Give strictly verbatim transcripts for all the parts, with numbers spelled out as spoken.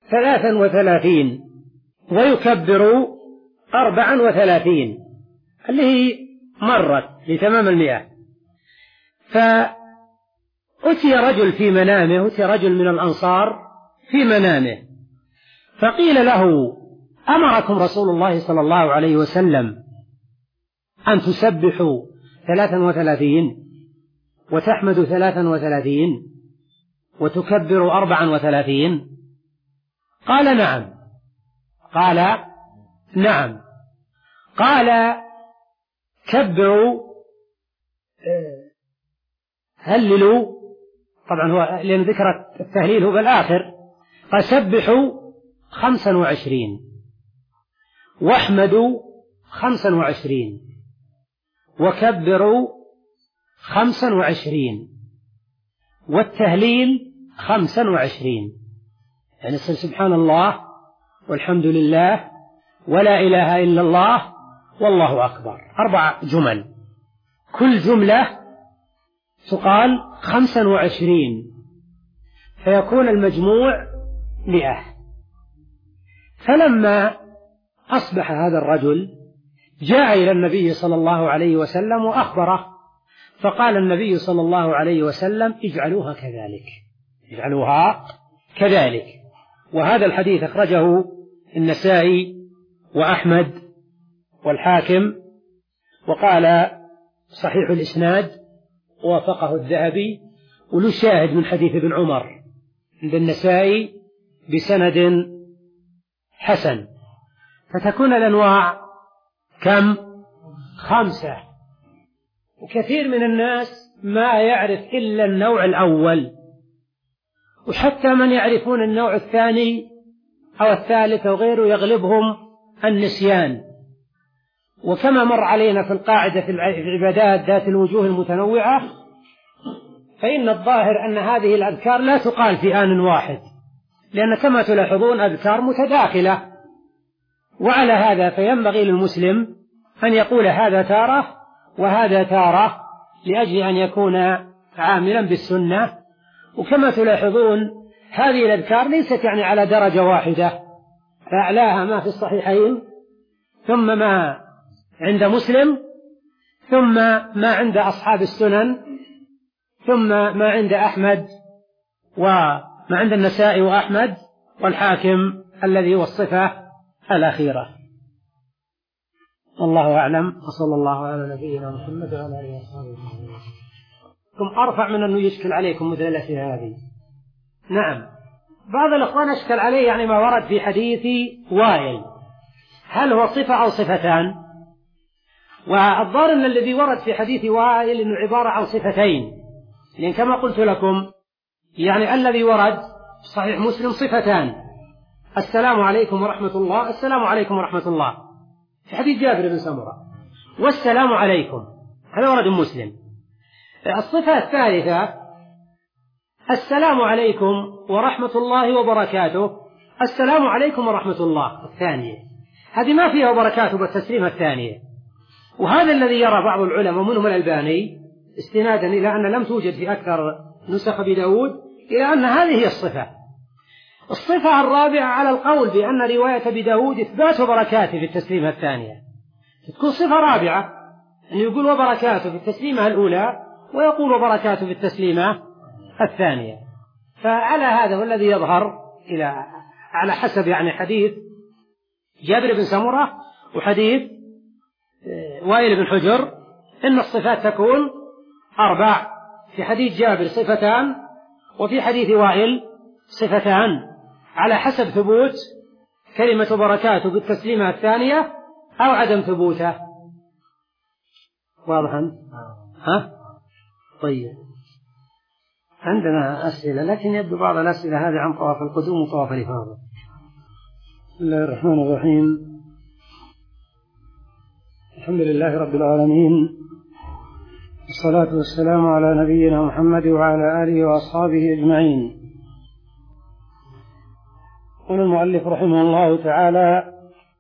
ثلاثا وثلاثين ويكبر أربعا وثلاثين، اللي هي مرت لتمام المئة. فأتي رجل في منامه، أتي رجل من الأنصار في منامه، فقيل له: أمركم رسول الله صلى الله عليه وسلم أن تسبحوا ثلاثا وثلاثين وتحمدوا ثلاثا وثلاثين وتكبروا أربعا وثلاثين؟ قال: نعم. قال: نعم. قال: كبروا، هللوا، طبعا هو لأن ذكر التهليل هو بالآخر، قال: سبحوا خمسا وعشرين واحمدوا خمسا وعشرين وكبروا خمسا وعشرين والتهليل خمسا وعشرين. يعني سبحان الله والحمد لله ولا إله إلا الله والله أكبر، أربع جمل، كل جملة تقال خمسا وعشرين، فيكون المجموع مئة. فلما أصبح هذا الرجل جاء إلى النبي صلى الله عليه وسلم وأخبره، فقال النبي صلى الله عليه وسلم: اجعلوها كذلك، اجعلوها كذلك. وهذا الحديث أخرجه النسائي وأحمد والحاكم، وقال صحيح الإسناد، ووافقه الذهبي، وله شاهد من حديث ابن عمر عند النسائي بسند حسن. فتكون الأنواع كم؟ خمسة. وكثير من الناس ما يعرف إلا النوع الأول، وحتى من يعرفون النوع الثاني أو الثالث أو غيره يغلبهم النسيان. وكما مر علينا في القاعدة في العبادات ذات الوجوه المتنوعة، فإن الظاهر أن هذه الأذكار لا تقال في آن واحد، لأن كما تلاحظون أذكار متداخلة. وعلى هذا فينبغي للمسلم أن يقول هذا تارة وهذا تارة، لأجل أن يكون عاملا بالسنة. وكما تلاحظون هذه الأذكار ليست يعني على درجة واحدة، فأعلاها ما في الصحيحين، ثم ما عند مسلم، ثم ما عند أصحاب السنن، ثم ما عند أحمد، وما عند النسائي وأحمد والحاكم الذي هو الصفة الأخيرة. والله أعلم، وصلى الله على نبينا محمد وعلى آله وصحبه وسلم. أرفع من أنه يشكل عليكم مثل الأسئلة هذه. نعم، بعض الأخوان أشكل عليه يعني ما ورد في حديث وائل، هل هو صفة أو صفتان؟ والظاهر أن الذي ورد في حديث وائل إنه عبارة عن صفتين، لأن كما قلت لكم يعني الذي ورد في صحيح مسلم صفتان: السلام عليكم ورحمة الله، السلام عليكم ورحمة الله، في حديث جابر بن سمرة، والسلام عليكم، هذا ورد مسلم. الصفة الثالثة: السلام عليكم ورحمة الله وبركاته، السلام عليكم ورحمة الله، الثانية، هذه ما فيها وبركاته بالتسليمة الثانية. وهذا الذي يرى بعض العلماء منهم الألباني استنادا إلى أن لم توجد في أكثر نسخ بداود إلى أن هذه هي الصفة. الصفة الرابعة على القول بأن رواية بداود إثبات وبركاته في التسليمة الثانية، تكون صفة رابعة، أن يقول وبركاته في التسليمة الأولى ويقول وبركاته في التسليمة الثانية. فعلى هذا هو الذي يظهر إلى على حسب يعني حديث جابر بن سمرة وحديث وائل بن حجر إن الصفات تكون أربع، في حديث جابر صفتان، وفي حديث وائل صفتان، على حسب ثبوت كلمة بركاته بالتسليمة الثانية أو عدم ثبوته. واضحا؟ ها؟ طيب، عندنا أسئلة، لكن يبدو بعض الأسئلة هذه عن طواف القدوم وطواف الإفاضة. بسم الله الرحمن الرحيم، الحمد لله رب العالمين، والصلاة والسلام على نبينا محمد وعلى آله وأصحابه أجمعين. قال المؤلف رحمه الله تعالى: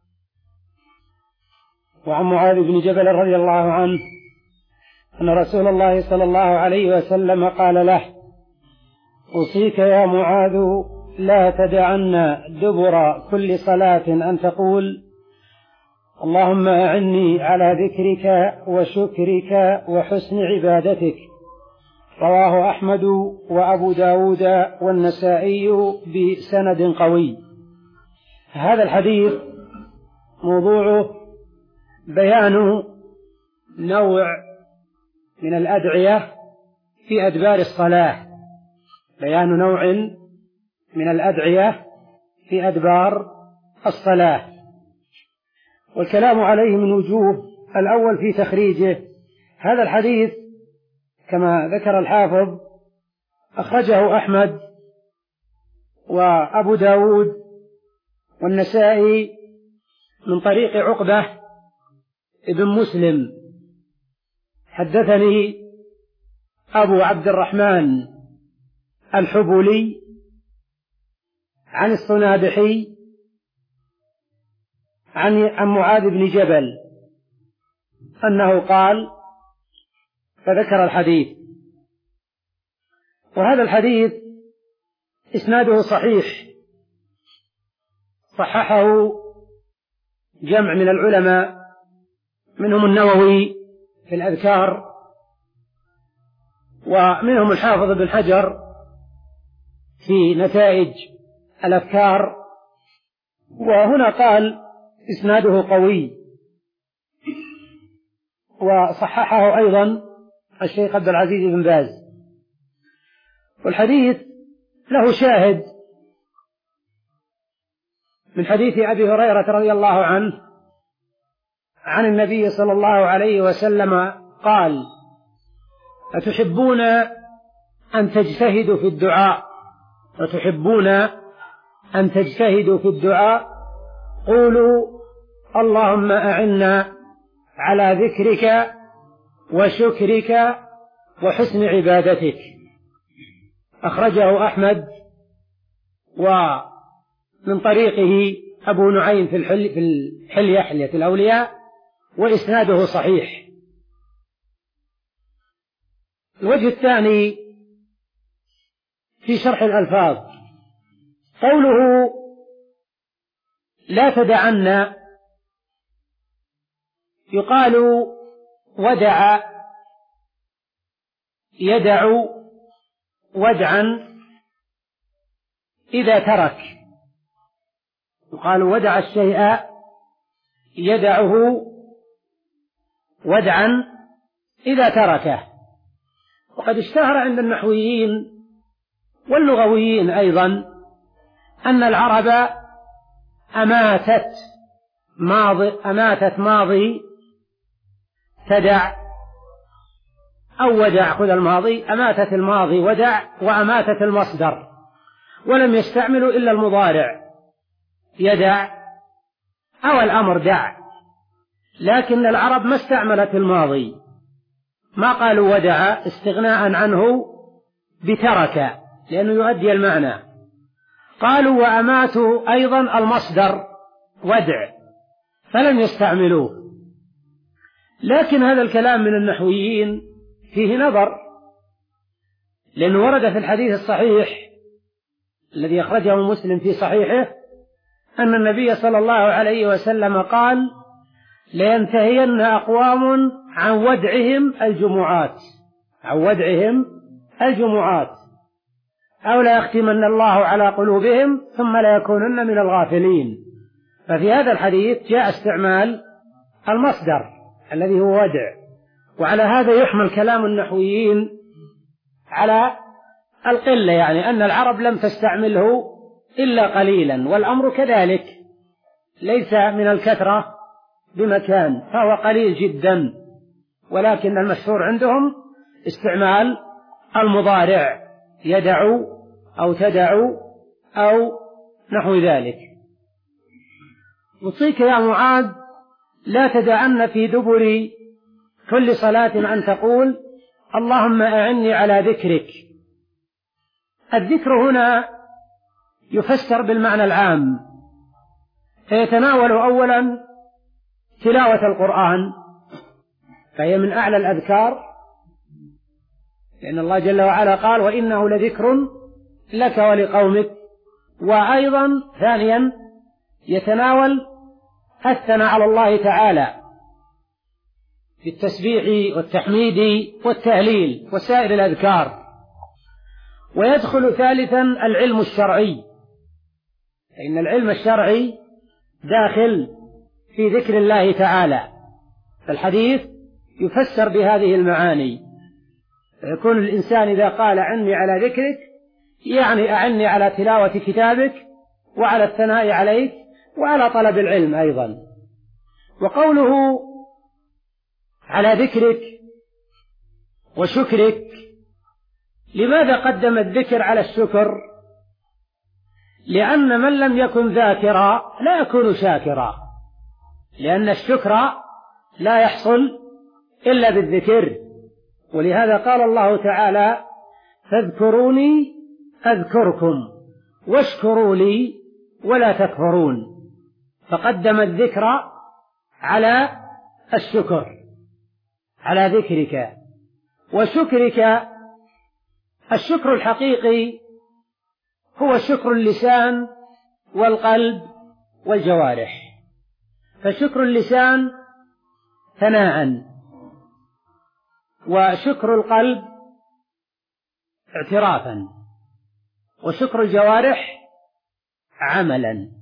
وعن معاذ بن جبل رضي الله عنه أن رسول الله صلى الله عليه وسلم قال له: أوصيك يا معاذ لا تدعن دبر كل صلاة أن تقول اللهم أعني على ذكرك وشكرك وحسن عبادتك. رواه أحمد وأبو داود والنسائي بسند قوي. هذا الحديث موضوعه بيان نوع من الأدعية في أدبار الصلاة، بيان نوع من الأدعية في أدبار الصلاة، والكلام عليه من وجوه. الأول في تخريجه. هذا الحديث كما ذكر الحافظ أخرجه أحمد وأبو داود والنسائي من طريق عقبة ابن مسلم. حدثني أبو عبد الرحمن الحبولي عن الصنابحي عن معاذ بن جبل أنه قال، فذكر الحديث. وهذا الحديث إسناده صحيح، صححه جمع من العلماء منهم النووي في الأذكار، ومنهم الحافظ بن حجر في نتائج الأذكار. وهنا قال إسناده قوي، وصححه أيضا الشيخ عبد العزيز بن باز. والحديث له شاهد من حديث أبي هريرة رضي الله عنه عن النبي صلى الله عليه وسلم قال: أتحبون أن تجتهدوا في الدعاء أتحبون أن تجتهدوا في الدعاء قولوا اللهم أعنا على ذكرك وشكرك وحسن عبادتك. أخرجه أحمد ومن طريقه أبو نعيم في الحل في الحلية حلية الأولياء، وإسناده صحيح. الوجه الثاني في شرح الألفاظ، قوله لا تدعن، يقال ودع يدع ودعا إذا ترك، يقال ودع الشيء يدعه ودعا إذا تركه. وقد اشتهر عند النحويين واللغويين أيضا أن العرب أماتت ماضي أماتت ماضي تدع أو ودع، خذ الماضي، أماتت الماضي ودع، وأماتت المصدر، ولم يستعملوا إلا المضارع يدع أو الأمر دع. لكن العرب ما استعملت الماضي، ما قالوا ودع استغناء عنه بترك لأنه يؤدي المعنى. قالوا وأماتوا أيضا المصدر ودع فلم يستعملوه. لكن هذا الكلام من النحويين فيه نظر، لأنه ورد في الحديث الصحيح الذي أخرجه مسلم في صحيحه أن النبي صلى الله عليه وسلم قال: لينتهين أقوام عن ودعهم الجمعات عن ودعهم الجمعات أو لا يختمن الله على قلوبهم ثم لا يكونن من الغافلين. ففي هذا الحديث جاء استعمال المصدر الذي هو ودع، وعلى هذا يحمل كلام النحويين على القلة، يعني أن العرب لم تستعمله إلا قليلا، والأمر كذلك ليس من الكثرة بمكان، فهو قليل جدا. ولكن المشهور عندهم استعمال المضارع يدع أو تدع أو نحو ذلك. أوصيك يا معاذ لا تدعن في دبر كل صلاة أن تقول اللهم أعني على ذكرك. الذكر هنا يفسر بالمعنى العام، فيتناول أولا تلاوة القرآن، فهي من أعلى الأذكار، لأن الله جل وعلا قال: وإنه لذكر لك ولقومك وأيضا ثانيا يتناول الثناء على الله تعالى في التسبيح والتحميد والتهليل وسائر الأذكار. ويدخل ثالثا العلم الشرعي، فإن العلم الشرعي داخل في ذكر الله تعالى، فالحديث يفسر بهذه المعاني، فيكون الإنسان إذا قال عني على ذكرك يعني أعني على تلاوة كتابك وعلى الثناء عليك وعلى طلب العلم أيضا. وقوله على ذكرك وشكرك، لماذا قدم الذكر على الشكر؟ لأن من لم يكن ذاكرا لا يكون شاكرا، لأن الشكر لا يحصل إلا بالذكر. ولهذا قال الله تعالى فاذكروني أذكركم واشكروا لي ولا تكفرون، فقدم الذكر على الشكر، على ذكرك وشكرك. الشكر الحقيقي هو شكر اللسان والقلب والجوارح، فشكر اللسان ثناء، وشكر القلب اعترافا، وشكر الجوارح عملا.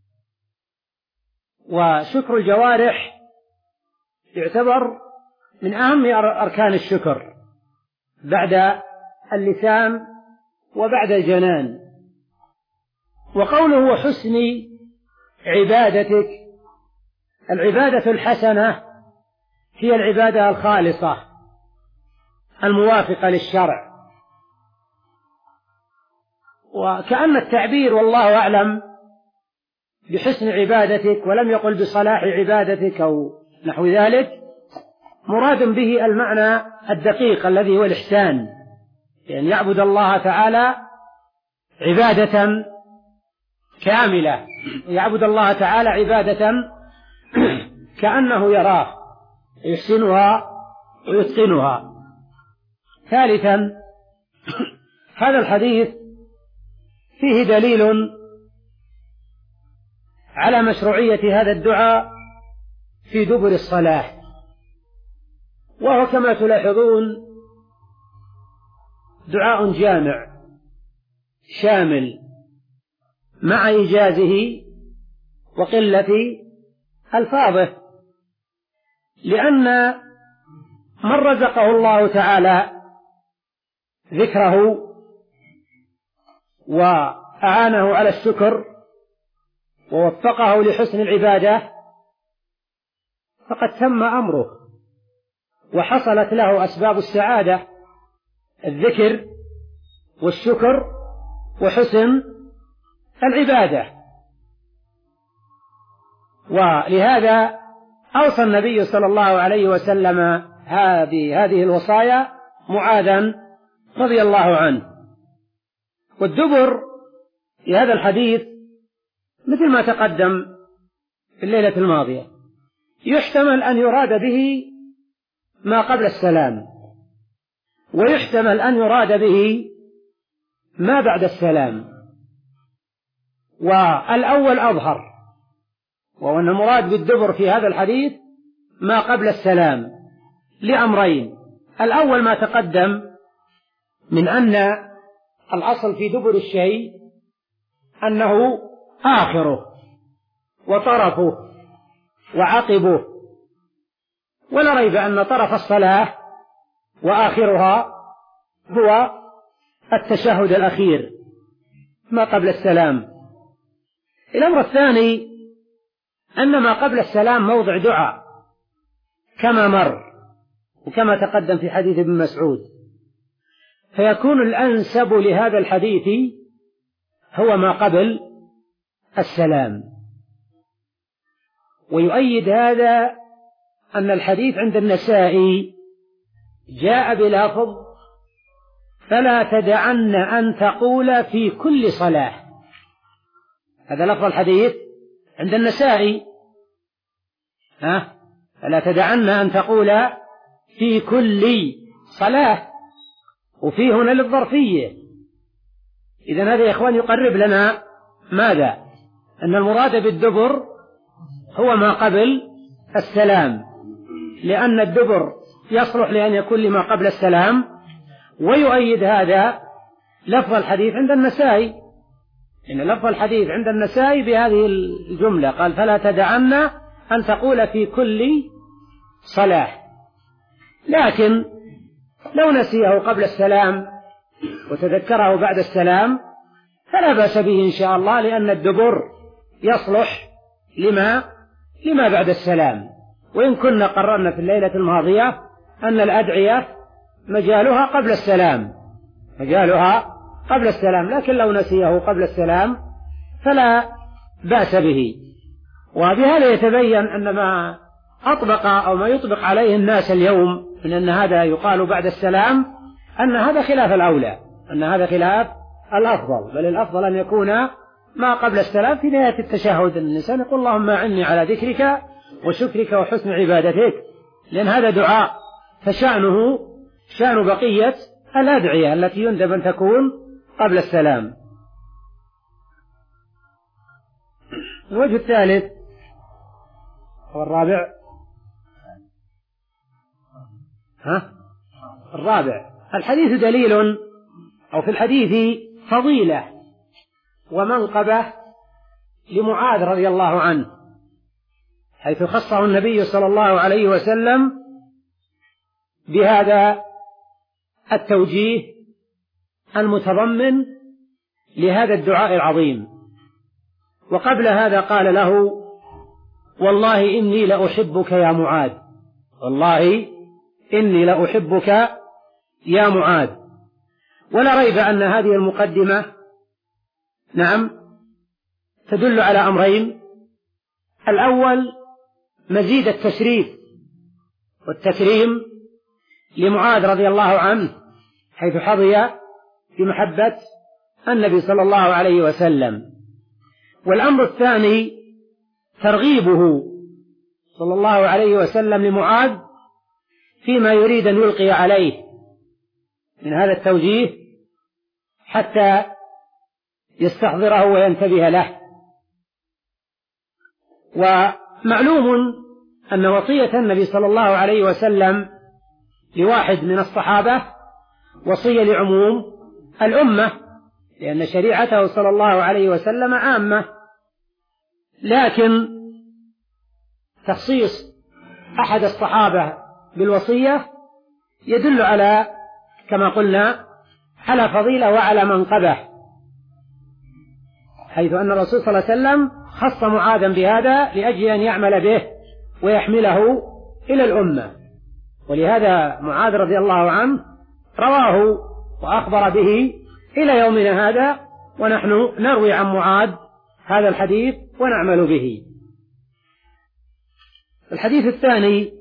وشكر الجوارح يعتبر من أهم أركان الشكر بعد اللسان وبعد الجنان. وقوله حسن عبادتك، العبادة الحسنة هي العبادة الخالصة الموافقة للشرع. وكأن التعبير والله أعلم بحسن عبادتك ولم يقل بصلاح عبادتك أو نحو ذلك، مراد به المعنى الدقيق الذي هو الإحسان، يعني يعبد الله تعالى عبادة كاملة، يعبد الله تعالى عبادة كأنه يراه، يحسنها ويتقنها. ثالثا، هذا الحديث فيه دليل على مشروعية هذا الدعاء في دبر الصلاة، وهو كما تلاحظون دعاء جامع شامل مع إيجازه وقلة ألفاظه، لأن من رزقه الله تعالى ذكره وأعانه على الشكر ووفقه لحسن العبادة فقد تم أمره وحصلت له أسباب السعادة، الذكر والشكر وحسن العبادة. ولهذا أوصى النبي صلى الله عليه وسلم هذه هذه الوصايا معاذا رضي الله عنه. والدبر في هذا الحديث مثل ما تقدم في الليلة الماضية، يحتمل أن يراد به ما قبل السلام، ويحتمل أن يراد به ما بعد السلام، والأول أظهر، وهو أن المراد بالدبر في هذا الحديث ما قبل السلام لأمرين: الأول ما تقدم من أن الأصل في دبر الشيء أنه آخره وطرفه وعقبه، ولا ريب أن طرف الصلاة وآخرها هو التشهد الأخير ما قبل السلام. الأمر الثاني أن ما قبل السلام موضع دعاء كما مر وكما تقدم في حديث ابن مسعود، فيكون الأنسب لهذا الحديث هو ما قبل السلام. ويؤيد هذا أن الحديث عند النسائي جاء بلفظ فلا تدعن أن تقول في كل صلاة، هذا لفظ الحديث عند النسائي، ها فلا تدعن أن تقول في كل صلاة، وفي هنا للظرفية. إذن هذا يا إخوان يقرب لنا ماذا؟ أن المراد بالدبر هو ما قبل السلام، لأن الدبر يصلح لأن يكون لما قبل السلام. ويؤيد هذا لفظ الحديث عند النسائي، إن لفظ الحديث عند النسائي بهذه الجملة، قال فلا تدعن أن تقول في كل صلاة. لكن لو نسيه قبل السلام وتذكره بعد السلام فلا بأس به إن شاء الله، لأن الدبر يصلح لما لما بعد السلام. وإن كنا قررنا في الليلة الماضية أن الأدعية مجالها قبل السلام مجالها قبل السلام لكن لو نسيه قبل السلام فلا بأس به. وبهذا يتبين أن ما أطبق أو ما يطبق عليه الناس اليوم من أن هذا يقال بعد السلام أن هذا خلاف الأولى، أن هذا خلاف الأفضل، بل الأفضل أن يكون ما قبل السلام في نهاية التشهد. الإنسان يقول اللهم أعني على ذكرك وشكرك وحسن عبادتك، لأن هذا دعاء، فشأنه شأن بقية الأدعية التي يندب أن تكون قبل السلام. الوجه الثالث والرابع ها الرابع الحديث دليل، أو في الحديث فضيلة ومنقبة لمعاذ رضي الله عنه، حيث خصه النبي صلى الله عليه وسلم بهذا التوجيه المتضمن لهذا الدعاء العظيم. وقبل هذا قال له والله إني لأحبك يا معاذ، والله إني لأحبك يا معاذ. ولا ريب أن هذه المقدمة نعم تدل على أمرين: الأول مزيد التشريف والتكريم لمعاذ رضي الله عنه، حيث حظي بمحبة النبي صلى الله عليه وسلم. والأمر الثاني ترغيبه صلى الله عليه وسلم لمعاذ فيما يريد أن يلقي عليه من هذا التوجيه حتى يستحضره وينتبه له. ومعلوم أن وصية النبي صلى الله عليه وسلم لواحد من الصحابة وصية لعموم الأمة، لأن شريعته صلى الله عليه وسلم عامة، لكن تخصيص أحد الصحابة بالوصية يدل على كما قلنا على فضيلة وعلى منقبة، حيث أن الرسول صلى الله عليه وسلم خص معاذا بهذا لأجل أن يعمل به ويحمله إلى الأمة. ولهذا معاذ رضي الله عنه رواه وأخبر به إلى يومنا هذا، ونحن نروي عن معاذ هذا الحديث ونعمل به. الحديث الثاني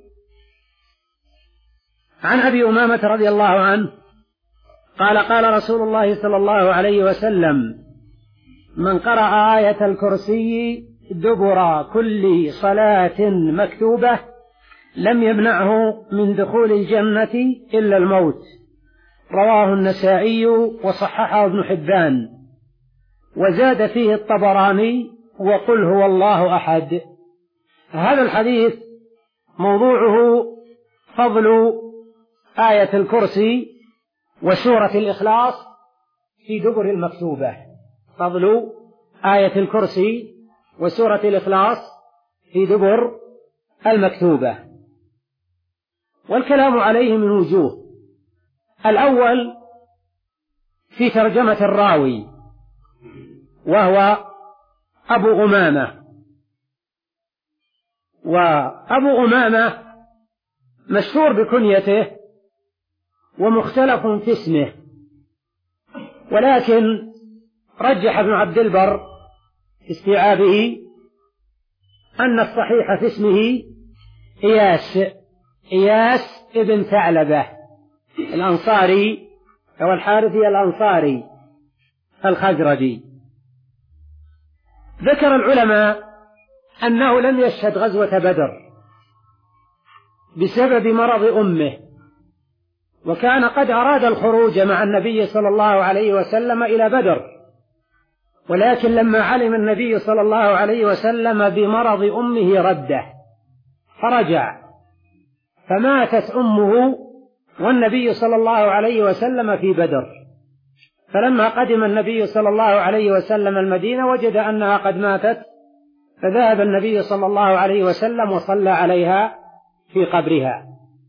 عن أبي أمامة رضي الله عنه قال قال رسول الله صلى الله عليه وسلم: من قرأ آية الكرسي دبر كل صلاة مكتوبة لم يمنعه من دخول الجنة إلا الموت. رواه النسائي وصححه ابن حبان، وزاد فيه الطبراني: وقل هو الله أحد. هذا الحديث موضوعه فضل آية الكرسي وسورة الإخلاص في دبر المكتوبة، فضل آية الكرسي وسورة الإخلاص في دبر المكتوبة. والكلام عليه من وجوه: الأول في ترجمة الراوي وهو أبو أمامة، وأبو أمامة مشهور بكنيته ومختلف في اسمه، ولكن رجح ابن عبد البر في استيعابه أن الصحيح في اسمه إياس إياس ابن ثعلبة الأنصاري أو الحارثي الأنصاري الخزرجي. ذكر العلماء أنه لم يشهد غزوة بدر بسبب مرض أمه، وكان قد أراد الخروج مع النبي صلى الله عليه وسلم إلى بدر، ولكن لما علم النبي صلى الله عليه وسلم بمرض أمه رده فرجع، فماتت أمه والنبي صلى الله عليه وسلم في بدر. فلما قدم النبي صلى الله عليه وسلم المدينة وجد أنها قد ماتت، فذهب النبي صلى الله عليه وسلم وصلى عليها في قبرها.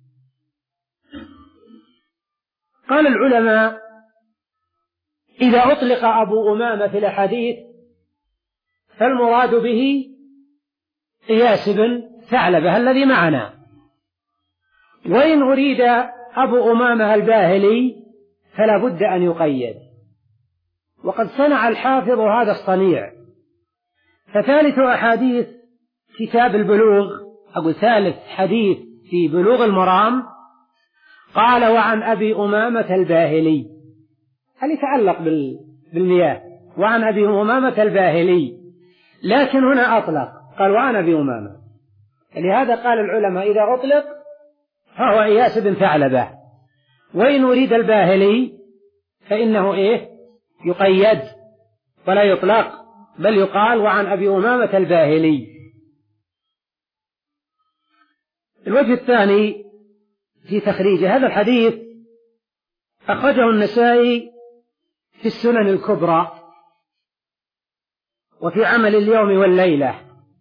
قال العلماء: إذا أطلق أبو أمامة في الأحاديث فالمراد به إياس بن ثعلبة الذي معنا، وإن أريد أبو أمامة الباهلي فلا بد أن يقيد. وقد صنع الحافظ هذا الصنيع، فثالث أحاديث كتاب البلوغ أو ثالث حديث في بلوغ المرام قال: وعن أبي أمامة الباهلي، هل يتعلق بالمياه، وعن أبي أمامة الباهلي، لكن هنا أطلق قال وعن أبي أمامة. لهذا قال العلماء: إذا أطلق فهو إياس بن ثعلبة، وإن أريد الباهلي فإنه إيه؟ يقيد ولا يطلق، بل يقال وعن أبي أمامة الباهلي. الوجه الثاني في تخريج هذا الحديث أخرجه النسائي في السنن الكبرى وفي عمل اليوم والليلة.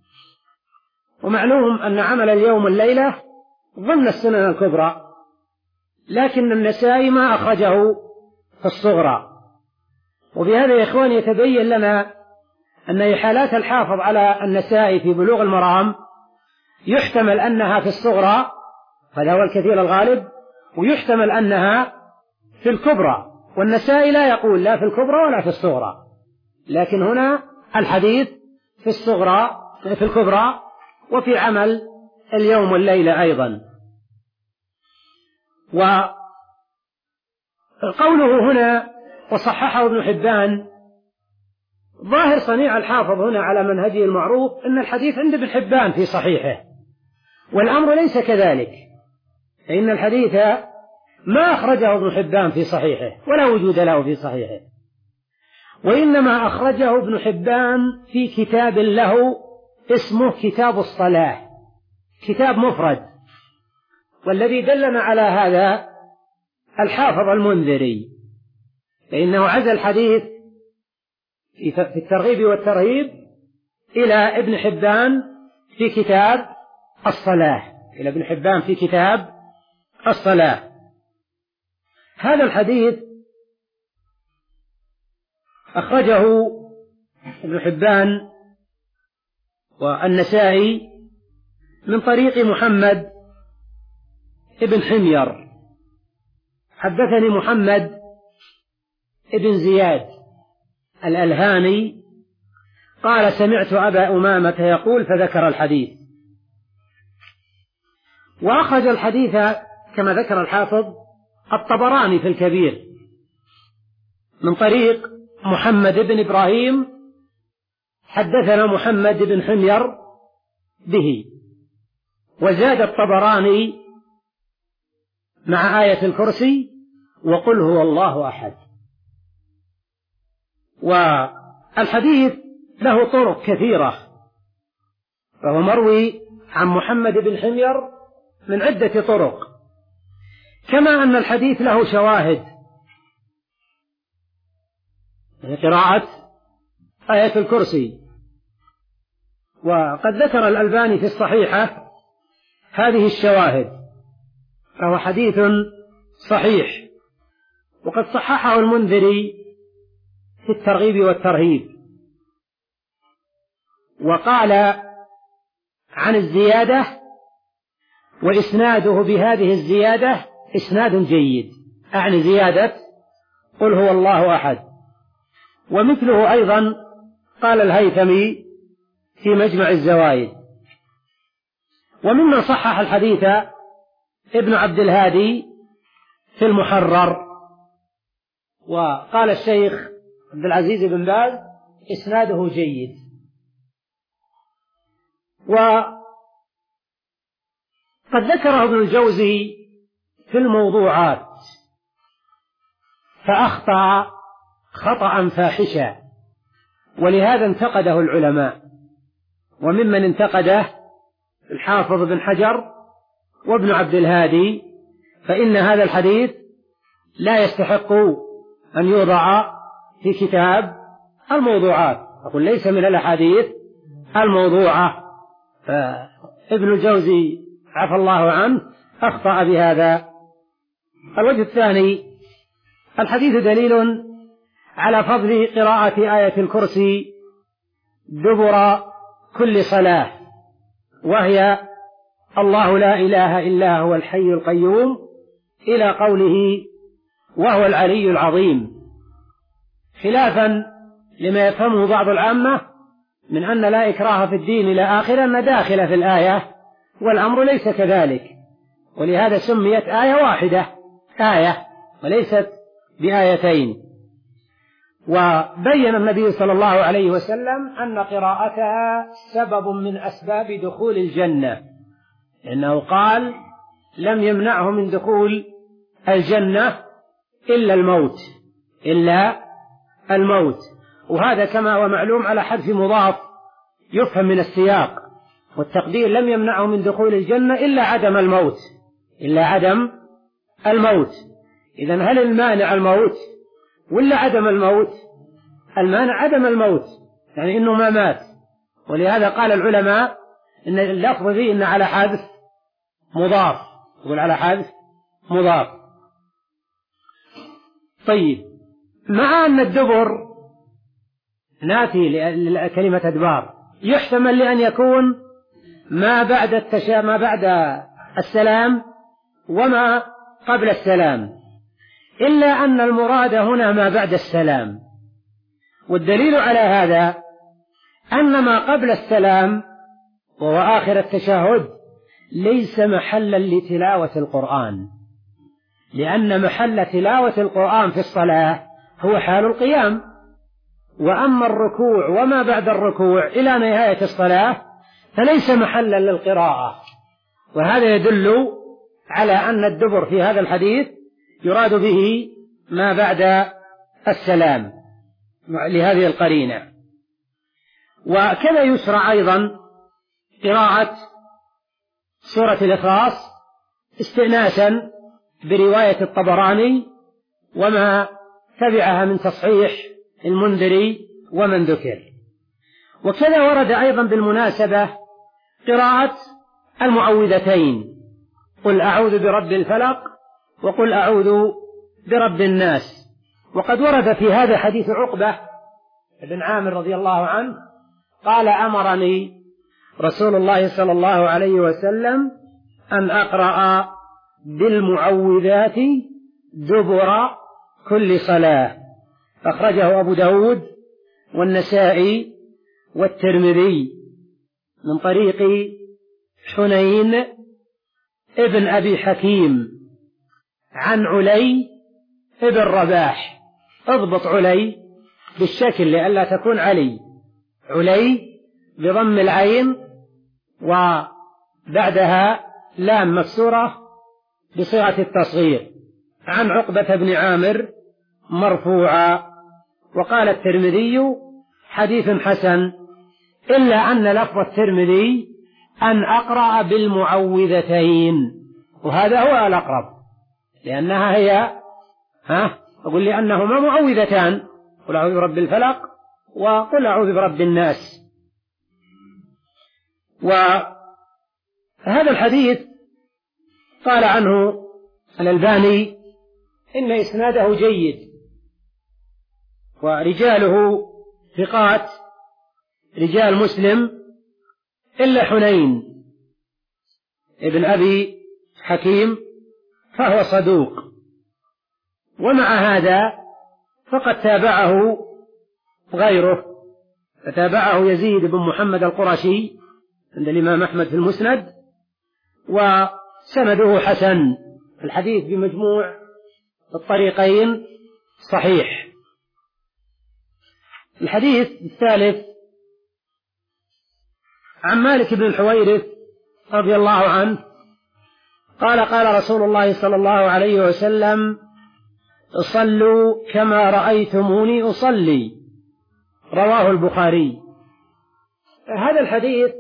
ومعلوم أن عمل اليوم والليلة ضمن السنن الكبرى، لكن النسائي ما أخرجه في الصغرى. وبهذا يا إخواني يتبين لنا أن إحالات الحافظ على النسائي في بلوغ المرام يحتمل أنها في الصغرى، هذا هو الكثير الغالب، ويحتمل أنها في الكبرى، والنسائي لا يقول لا في الكبرى ولا في الصغرى، لكن هنا الحديث في الصغرى في الكبرى وفي عمل اليوم والليلة أيضا. وقوله هنا وصححه ابن حبان، ظاهر صنيع الحافظ هنا على منهجه المعروف أن الحديث عند ابن حبان في صحيحه، والأمر ليس كذلك، فإن الحديث ما أخرجه ابن حبان في صحيحه ولا وجود له في صحيحه، وإنما أخرجه ابن حبان في كتاب له اسمه كتاب الصلاة، كتاب مفرد، والذي دلنا على هذا الحافظ المنذري، فإنه عزى الحديث في الترغيب والترهيب إلى ابن حبان في كتاب الصلاة، إلى ابن حبان في كتاب الصلاة. هذا الحديث أخرجه ابن حبان والنسائي من طريق محمد ابن حمير. حدثني محمد ابن زياد الألهاني قال: سمعت أبا أمامة يقول، فذكر الحديث. وأخرج الحديث كما ذكر الحافظ الطبراني في الكبير من طريق محمد بن إبراهيم حدثنا محمد بن حمير به، وزاد الطبراني مع آية الكرسي وقل هو الله أحد. والحديث له طرق كثيرة، فهو مروي عن محمد بن حمير من عدة طرق، كما أن الحديث له شواهد قراءة آية الكرسي. وقد ذكر الألباني في الصحيحة هذه الشواهد، فهو حديث صحيح. وقد صححه المنذري في الترغيب والترهيب، وقال عن الزيادة: وإسناده بهذه الزيادة إسناد جيد، أعني زيادة قل هو الله أحد. ومثله أيضا قال الهيثمي في مجمع الزوائد. وممن صحح الحديث ابن عبد الهادي في المحرر، وقال الشيخ عبد العزيز بن باز إسناده جيد. وقد ذكره ابن الجوزي في الموضوعات فأخطأ خطأ فاحشا، ولهذا انتقده العلماء، وممن انتقده الحافظ بن حجر وابن عبد الهادي، فإن هذا الحديث لا يستحق أن يوضع في كتاب الموضوعات، أقول ليس من الأحاديث الموضوعة. فابن الجوزي عفى الله عنه أخطأ بهذا. الوجه الثاني: الحديث دليل على فضل قراءة آية الكرسي دبر كل صلاة، وهي الله لا إله إلا هو الحي القيوم إلى قوله وهو العلي العظيم، خلافا لما يفهمه بعض العامة من أن لا إكراه في الدين إلى آخر أن داخل في الآية، والأمر ليس كذلك، ولهذا سميت آية واحدة آية وليست بآيتين. وبين النبي صلى الله عليه وسلم أن قراءتها سبب من أسباب دخول الجنة، لأنه قال لم يمنعه من دخول الجنة إلا الموت إلا الموت وهذا كما هو معلوم على حذف مضاف يفهم من السياق، والتقدير لم يمنعه من دخول الجنة إلا عدم الموت إلا عدم الموت. إذن هل المانع الموت ولا عدم الموت؟ المانع عدم الموت، يعني إنه ما مات، ولهذا قال العلماء إن اللفظ فيه إن على حذف مضاف، يقول على حذف مضاف. طيب، مع أن الدبر ناتي لكلمة أدبار يحتمل لأن يكون ما بعد التشا ما بعد السلام وما قبل السلام، إلا أن المراد هنا ما بعد السلام، والدليل على هذا أن ما قبل السلام وهو آخر التشهد ليس محلا لتلاوة القرآن، لأن محل تلاوة القرآن في الصلاة هو حال القيام، وأما الركوع وما بعد الركوع إلى نهاية الصلاة فليس محلا للقراءة. وهذا يدل على أن الدبر في هذا الحديث يراد به ما بعد السلام لهذه القرينة. وكذا يشرع أيضا قراءة سورة الإخلاص استئناسا برواية الطبراني وما تبعها من تصحيح المنذري ومن ذكر. وكذا ورد أيضا بالمناسبة قراءة المعوذتين، قل أعوذ برب الفلق وقل أعوذ برب الناس. وقد ورد في هذا حديث عقبة بن عامر رضي الله عنه قال أمرني رسول الله صلى الله عليه وسلم أن أقرأ بالمعوذات دبر كل صلاة، أخرجه أبو داود والنسائي والترمذي من طريق حنين ابن أبي حكيم عن علي ابن رباح. اضبط علي بالشكل لئلا تكون علي، علي بضم العين وبعدها لام مكسورة بصيغة التصغير، عن عقبة بن عامر مرفوعا. وقال الترمذي حديث حسن، إلا أن لفظ الترمذي أن أقرأ بالمعوذتين، وهذا هو الأقرب، لأنها هي ها أقول لأنهما معوذتان، قل أعوذ برب الفلق وقل أعوذ برب الناس. وهذا الحديث قال عنه الألباني إن إسناده جيد ورجاله ثقات رجال مسلم إلا حنين ابن أبي حكيم فهو صدوق. ومع هذا فقد تابعه غيره، فتابعه يزيد بن محمد القرشي عند الإمام أحمد في المسند، وسنده حسن. الحديث بمجموع الطريقين صحيح. الحديث الثالث عن مالك بن الحويرث رضي الله عنه قال قال رسول الله صلى الله عليه وسلم: صلوا كما رأيتموني أصلي. رواه البخاري. هذا الحديث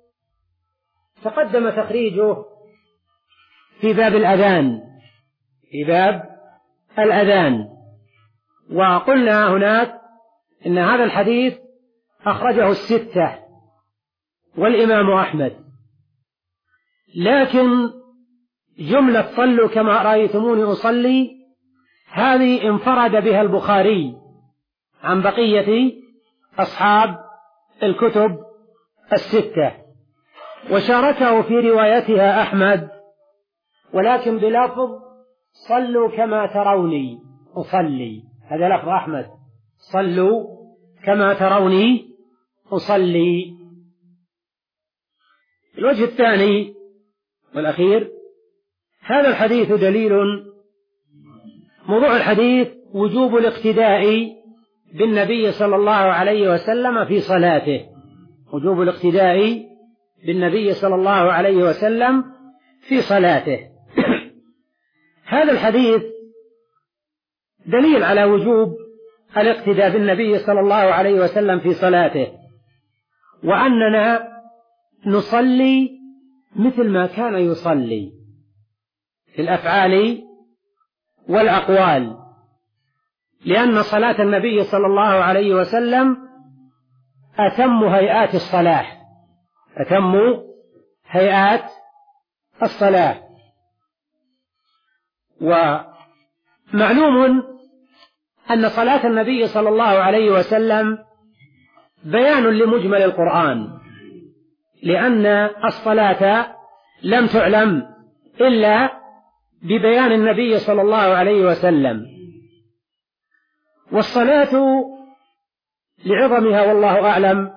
تقدم تخريجه في باب الأذان في باب الأذان وقلنا هناك إن هذا الحديث أخرجه الستة والإمام أحمد، لكن جملة صلوا كما رأيتموني أصلي هذه انفرد بها البخاري عن بقية أصحاب الكتب الستة، وشاركه في روايتها أحمد ولكن بلفظ صلوا كما تروني أصلي. هذا لفظ أحمد، صلوا كما تروني أصلي. الوجه الثاني والأخير، هذا الحديث دليل، موضوع الحديث وجوب الاقتداء بالنبي صلى الله عليه وسلم في صلاته، وجوب الاقتداء بالنبي صلى الله عليه وسلم في صلاته. هذا الحديث دليل على وجوب الاقتداء بالنبي صلى الله عليه وسلم في صلاته، وأننا نصلي مثل ما كان يصلي في الأفعال والأقوال، لأن صلاة النبي صلى الله عليه وسلم أتم هيئات الصلاة، أتم هيئات الصلاة. ومعلوم أن صلاة النبي صلى الله عليه وسلم بيان لمجمل القرآن، لأن الصلاة لم تعلم إلا ببيان النبي صلى الله عليه وسلم، والصلاة لعظمها والله أعلم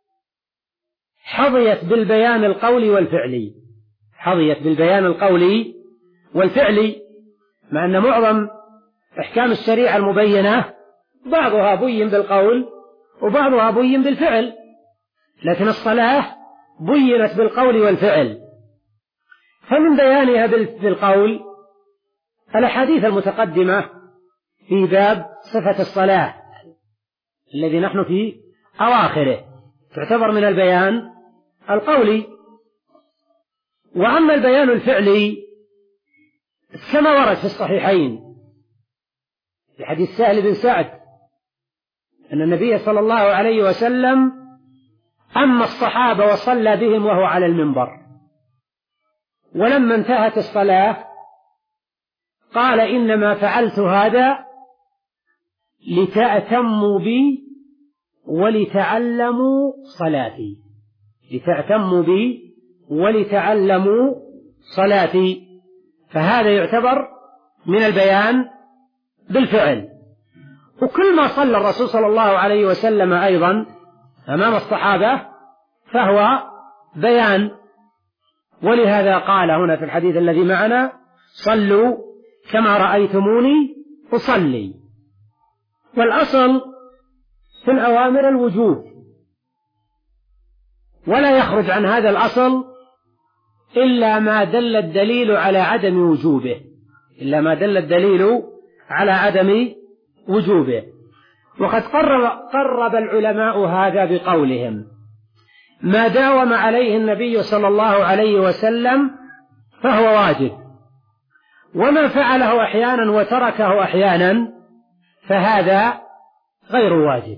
حظيت بالبيان القولي والفعلي، حظيت بالبيان القولي والفعلي، مع أن معظم أحكام الشريعة المبينة بعضها بين بالقول وبعضها بين بالفعل، لكن الصلاة بينت بالقول والفعل. فمن بيانها بالقول الأحاديث المتقدمة في باب صفة الصلاة الذي نحن في أواخره تعتبر من البيان القولي. وأما البيان الفعلي كما ورد في الصحيحين في حديث سهل بن سعد أن النبي صلى الله عليه وسلم أما الصحابة وصلى بهم وهو على المنبر، ولما انتهت الصلاة قال إنما فعلت هذا لتأتموا بي ولتعلموا صلاتي، لتأتموا بي ولتعلموا صلاتي. فهذا يعتبر من البيان بالفعل. وكل ما صلى الرسول صلى الله عليه وسلم أيضا أمام الصحابة فهو بيان، ولهذا قال هنا في الحديث الذي معنا صلوا كما رأيتموني أصلي. والأصل في الأوامر الوجوب، ولا يخرج عن هذا الأصل إلا ما دل الدليل على عدم وجوبه، إلا ما دل الدليل على عدم وجوبه. وقد قرب, قرب العلماء هذا بقولهم ما داوم عليه النبي صلى الله عليه وسلم فهو واجب، وما فعله أحيانا وتركه أحيانا فهذا غير واجب.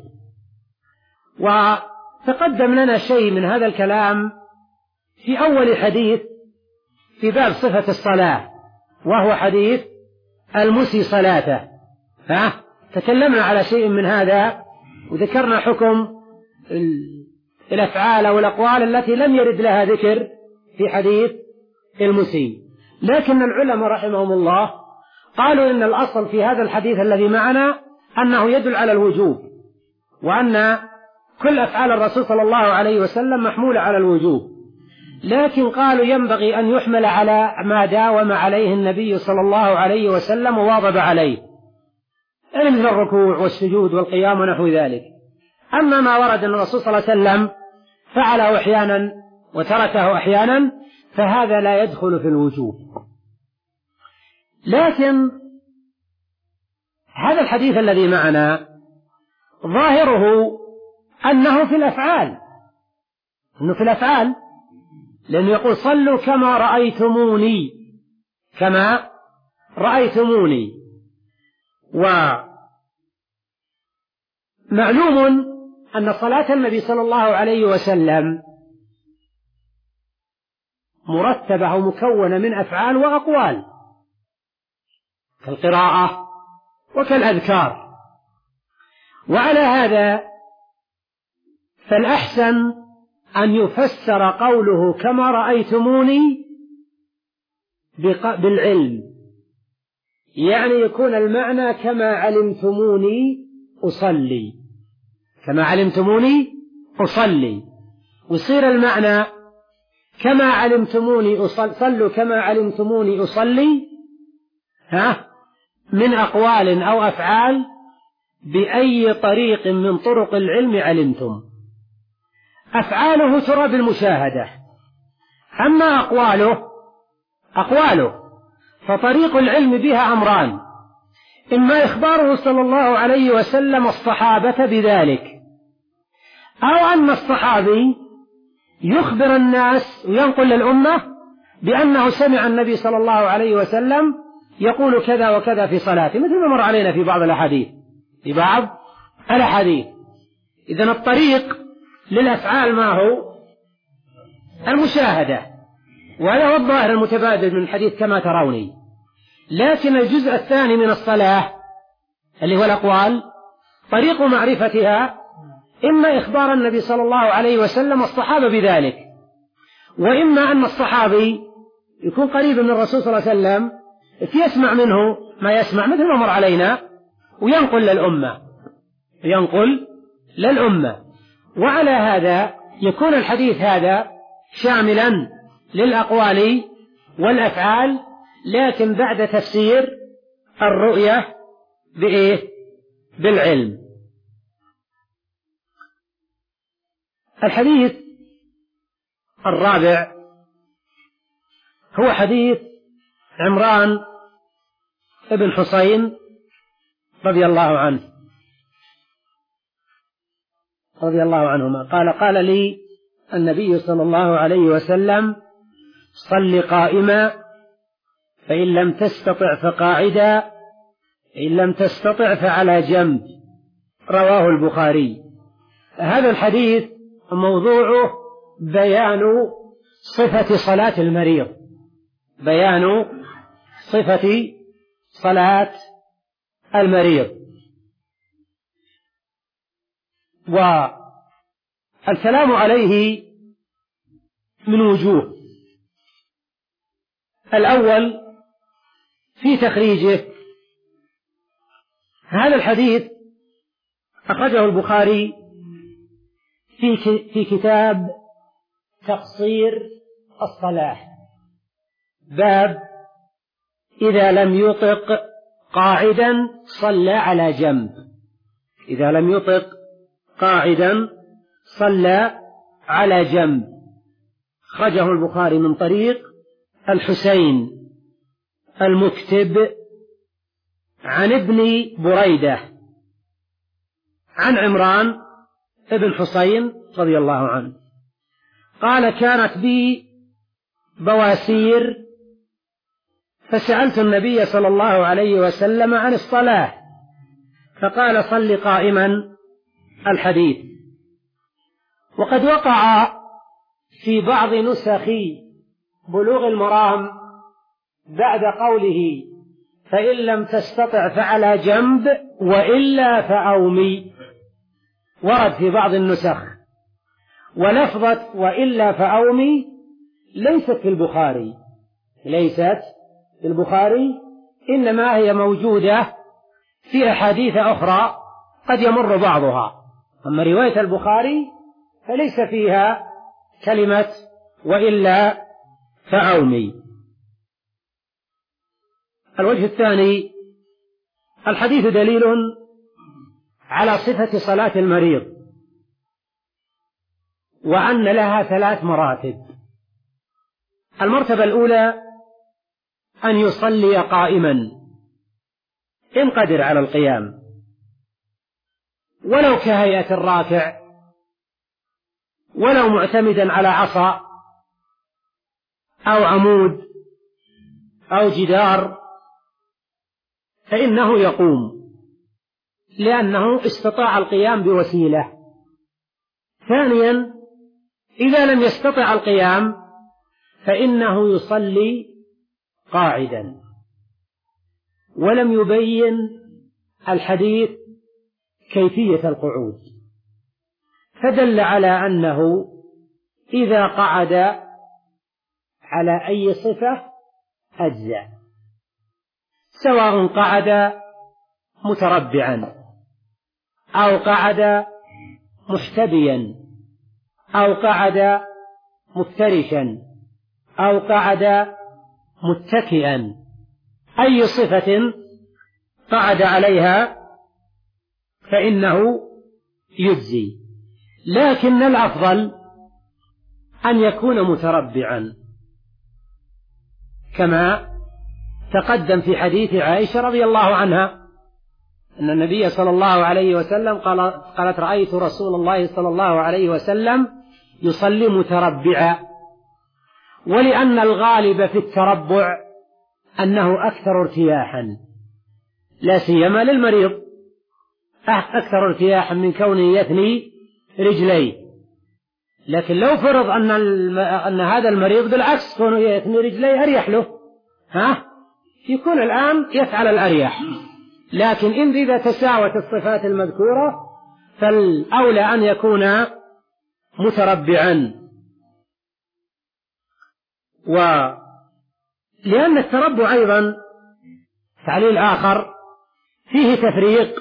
وتقدم لنا شيء من هذا الكلام في أول حديث في باب صفة الصلاة، وهو حديث المسي صلاته. ها تكلمنا على شيء من هذا وذكرنا حكم الأفعال والأقوال التي لم يرد لها ذكر في حديث المسي، لكن العلماء رحمهم الله قالوا إن الأصل في هذا الحديث الذي معنا أنه يدل على الوجوب، وأن كل أفعال الرسول صلى الله عليه وسلم محمولة على الوجوب، لكن قالوا ينبغي أن يحمل على ما داوم عليه النبي صلى الله عليه وسلم وواظب عليه، مثل الركوع والسجود والقيام ونحو ذلك. أما ما ورد أن الرسول صلى الله عليه وسلم فعله أحيانا وتركه أحيانا فهذا لا يدخل في الوجوب. لكن هذا الحديث الذي معنا ظاهره أنه في الأفعال، أنه في الأفعال، لأنه يقول صلوا كما رأيتموني، كما رأيتموني. ومعلوم أن صلاة النبي صلى الله عليه وسلم مرتبة ومكونة من أفعال وأقوال، كالقراءة وكالأذكار. وعلى هذا فالأحسن أن يفسر قوله كما رأيتموني بالعلم، يعني يكون المعنى كما علمتموني أصلي، كما علمتموني أصلي، ويصير المعنى كما علمتموني أصلي، صلوا كما علمتموني أصلي، ها، من أقوال أو أفعال بأي طريق من طرق العلم علمتم. أفعاله ترى بالمشاهدة، أما أقواله أقواله فطريق العلم بها أمران: إما إخباره صلى الله عليه وسلم الصحابة بذلك، أو أن الصحابي يخبر الناس وينقل للأمة بأنه سمع النبي صلى الله عليه وسلم يقول كذا وكذا في صلاته، مثل ما مر علينا في بعض الأحاديث في بعض الأحاديث. إذن الطريق للأفعال ما هو؟ المشاهدة، وهذا هو الظاهر المتبادل من الحديث كما تروني. لكن الجزء الثاني من الصلاة اللي هو الأقوال طريق معرفتها إما إخبار النبي صلى الله عليه وسلم الصحابة بذلك، وإما أن الصحابي يكون قريب من الرسول صلى الله عليه وسلم يسمع منه ما يسمع مثل ما مر علينا وينقل للأمة ينقل للأمة. وعلى هذا يكون الحديث هذا شاملا للأقوال والأفعال، لكن بعد تفسير الرؤية بإيه؟ بالعلم. الحديث الرابع هو حديث عمران بن حسين رضي الله عنه رضي الله عنهما قال: قال لي النبي صلى الله عليه وسلم: صل قائما، فإن لم تستطع فقاعدا، إن لم تستطع فعلى جنب. رواه البخاري. هذا الحديث موضوعه بيان صفة صلاة المريض، بيان صفة صلاة المريض. والكلام عليه من وجوه: الأول في تخريجه. هذا الحديث أخرجه البخاري في في كتاب تقصير الصلاة، باب إذا لم يطق قاعدا صلى على جنب، إذا لم يطق قاعدا صلى على جنب. أخرجه البخاري من طريق الحسين المكتب عن ابن بريدة عن عمران ابن حسين رضي الله عنه قال: كانت بي بواسير فسألت النبي صلى الله عليه وسلم عن الصلاة فقال: صل قائما. الحديث. وقد وقع في بعض نسخ بلوغ المرام بعد قوله: فإن لم تستطع فعلى جنب وإلا فأومي، ورد في بعض النسخ، ولفظة وإلا فأومي ليست في البخاري، ليست في البخاري، إنما هي موجودة في أحاديث أخرى قد يمر بعضها. أما رواية البخاري فليس فيها كلمة وإلا فأومي. الوجه الثاني: الحديث دليل على صفة صلاة المريض، وأن لها ثلاث مراتب. المرتبة الأولى أن يصلي قائما إن قدر على القيام، ولو كهيئة الراكع ولو معتمدا على عصا أو عمود أو جدار فإنه يقوم، لأنه استطاع القيام بوسيلة. ثانيا إذا لم يستطع القيام فإنه يصلي قاعدا. ولم يبين الحديث كيفية القعود، فدل على أنه إذا قعد على أي صفة أجزأ، سواء قعد متربعا أو قعد محتبيا أو قعد مفترشا أو قعد متكئا، أي صفة قعد عليها فإنه يجزي. لكن الأفضل أن يكون متربعا، كما تقدم في حديث عائشة رضي الله عنها أن النبي صلى الله عليه وسلم قال قالت رأيت رسول الله صلى الله عليه وسلم يصلي متربعا، ولأن الغالب في التربع أنه أكثر ارتياحا، لا سيما للمريض، أكثر ارتياحا من كونه يثني رجليه. لكن لو فرض أن, أن هذا المريض بالعكس كونه يثني رجليه أريح له، ها يكون الآن يفعل الأريح. لكن إن إذا تساوت الصفات المذكورة فالأولى أن يكون متربعا. ولأن التربع أيضا تعليل آخر فيه تفريق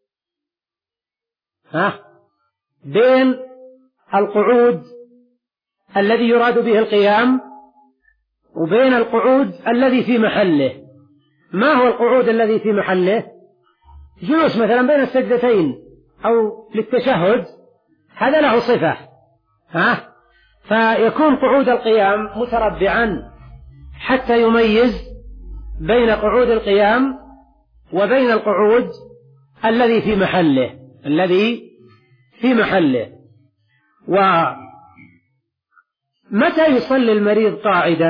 ها بين القعود الذي يراد به القيام وبين القعود الذي في محله. ما هو القعود الذي في محله؟ جلوس مثلا بين السجدتين أو للتشهد، هذا له صفة، ها فيكون قعود القيام متربعا حتى يميز بين قعود القيام وبين القعود الذي في محله الذي في محله. ومتى يصلي المريض قاعدا؟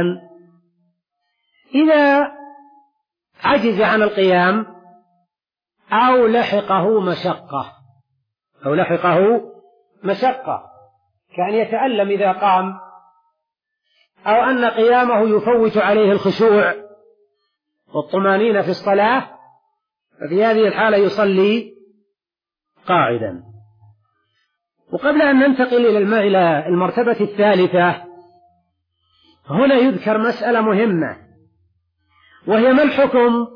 إذا عجز عن القيام أو لحقه مشقة أو لحقه مشقة كأن يتألم إذا قام، أو أن قيامه يفوت عليه الخشوع والطمأنينة في الصلاة، ففي هذه الحالة يصلي قاعدا. وقبل أن ننتقل إلى المرتبة الثالثة هنا يذكر مسألة مهمة، وهي ما الحكم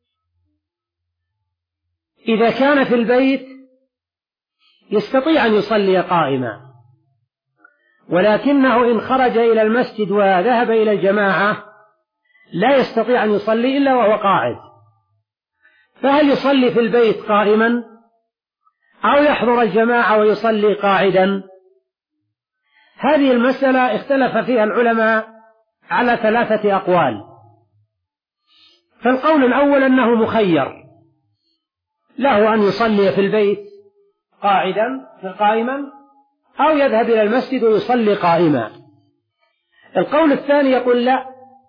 إذا كان في البيت يستطيع أن يصلي قائما، ولكنه إن خرج إلى المسجد وذهب إلى الجماعة لا يستطيع أن يصلي إلا وهو قاعد، فهل يصلي في البيت قائما أو يحضر الجماعة ويصلي قاعدا؟ هذه المسألة اختلف فيها العلماء على ثلاثة أقوال. فالقول الأول أنه مخير، له أن يصلي في البيت قاعدا قائما أو يذهب إلى المسجد ويصلي قائما. القول الثاني يقول لا،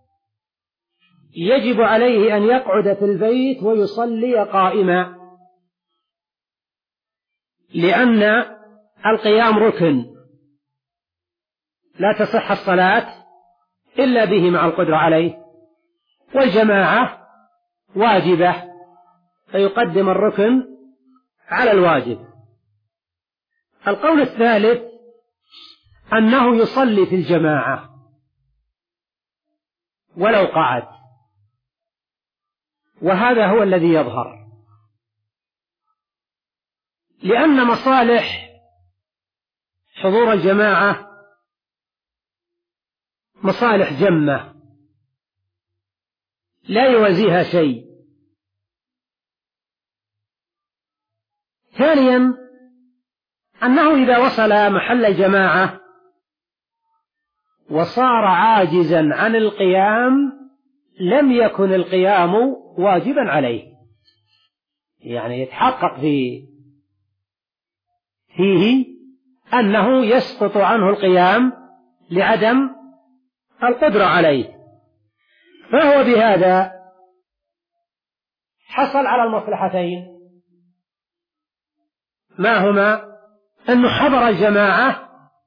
يجب عليه أن يقعد في البيت ويصلي قائما، لأن القيام ركن لا تصح الصلاة إلا به مع القدرة عليه، والجماعة واجبة فيقدم الركن على الواجب. القول الثالث أنه يصلي في الجماعة ولو قعد، وهذا هو الذي يظهر، لأن مصالح حضور الجماعة مصالح جمة لا يوازيها شيء. ثانيا أنه إذا وصل محل الجماعة وصار عاجزا عن القيام لم يكن القيام واجبا عليه، يعني يتحقق في فيه أنه يسقط عنه القيام لعدم القدرة عليه، فهو بهذا حصل على المصلحتين، ما هما؟ أنه حضر الجماعة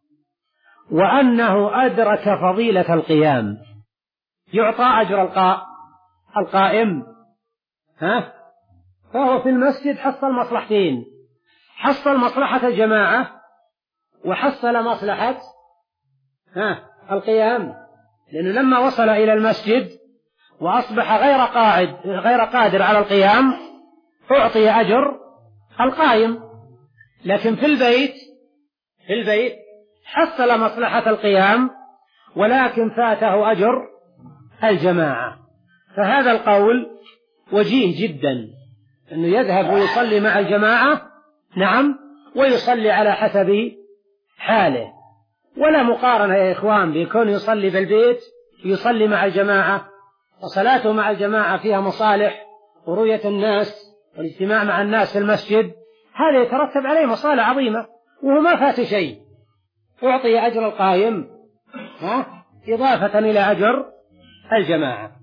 وأنه أدرك فضيلة القيام، يعطى أجر القاء القائم، ها؟ فهو في المسجد حصل مصلحتين، حصل مصلحة الجماعة وحصل مصلحة ها القيام، لأنه لما وصل إلى المسجد وأصبح غير قاعد غير قادر على القيام أعطي أجر القائم، لكن في البيت في البيت حصل مصلحة القيام ولكن فاته أجر الجماعة. فهذا القول وجيه جدا، أنه يذهب ويصلي مع الجماعة، نعم، ويصلي على حسب حاله، ولا مقارنة يا إخوان بيكون يصلي بالبيت ويصلي مع الجماعة، وصلاته مع الجماعة فيها مصالح ورؤية الناس والاجتماع مع الناس في المسجد، هذا يترتب عليه مصالح عظيمة وهو ما فات شيء، أعطي أجر القائم ها إضافة إلى أجر الجماعة.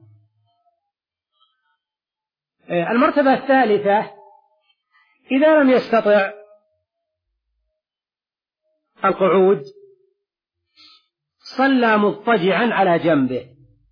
المرتبة الثالثة، إذا لم يستطع القعود صلى مضطجعا على جنبه،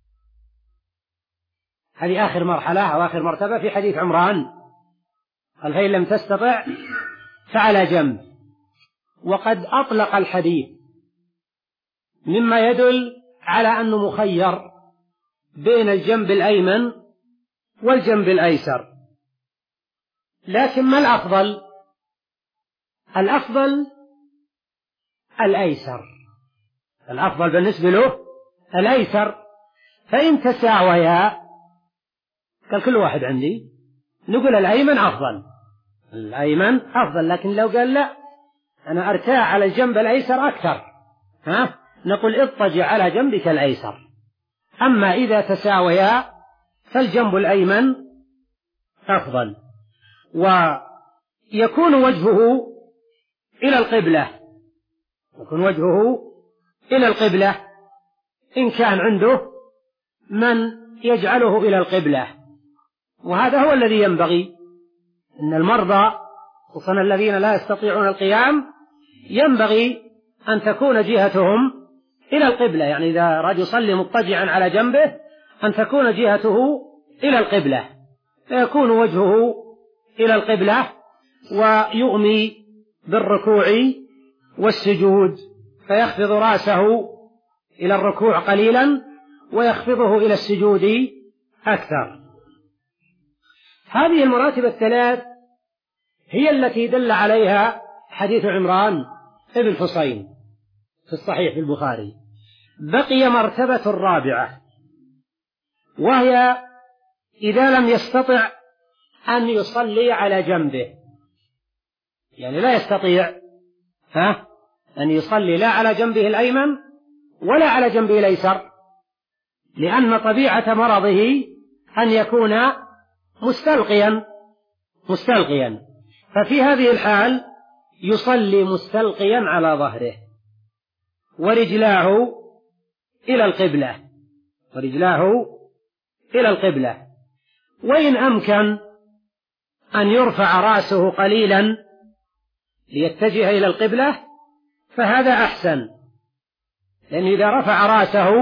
هذه آخر مرحلة أو آخر مرتبة في حديث عمران، قال فإن لم تستطع فعلى جنب، وقد أطلق الحديث مما يدل على أنه مخير بين الجنب الأيمن والجنب الأيسر، لكن ما الأفضل؟ الأفضل الأيسر، الأفضل بالنسبة له الأيسر، فإن تساويا قال كل واحد عندي نقول الأيمن أفضل، الأيمن أفضل، لكن لو قال لا أنا أرتاح على الجنب الأيسر أكثر، ها نقول اضطجع على جنبك الأيسر. أما إذا تساويا فالجنب الأيمن أفضل، ويكون وجهه إلى القبلة، يكون وجهه إلى القبلة إن كان عنده من يجعله إلى القبلة، وهذا هو الذي ينبغي، إن المرضى خصوصا الذين لا يستطيعون القيام ينبغي أن تكون جهتهم إلى القبلة، يعني إذا رجل يصلي مضطجعا على جنبه أن تكون جهته إلى القبلة، فيكون وجهه إلى القبلة ويؤمي بالركوع والسجود، فيخفض رأسه إلى الركوع قليلا ويخفضه إلى السجود أكثر. هذه المراتب الثلاث هي التي دل عليها حديث عمران ابن حسين في الصحيح في البخاري. بقي مرتبة الرابعة، وهي إذا لم يستطع أن يصلي على جنبه، يعني لا يستطيع ها أن يصلي لا على جنبه الأيمن ولا على جنبه الأيسر، لأن طبيعة مرضه أن يكون مستلقيا مستلقيا ففي هذه الحال يصلي مستلقيا على ظهره ورجلاه إلى القبلة ورجلاه إلى القبلة وإن أمكن أن يرفع رأسه قليلا ليتجه إلى القبلة فهذا أحسن، لأن إذا رفع رأسه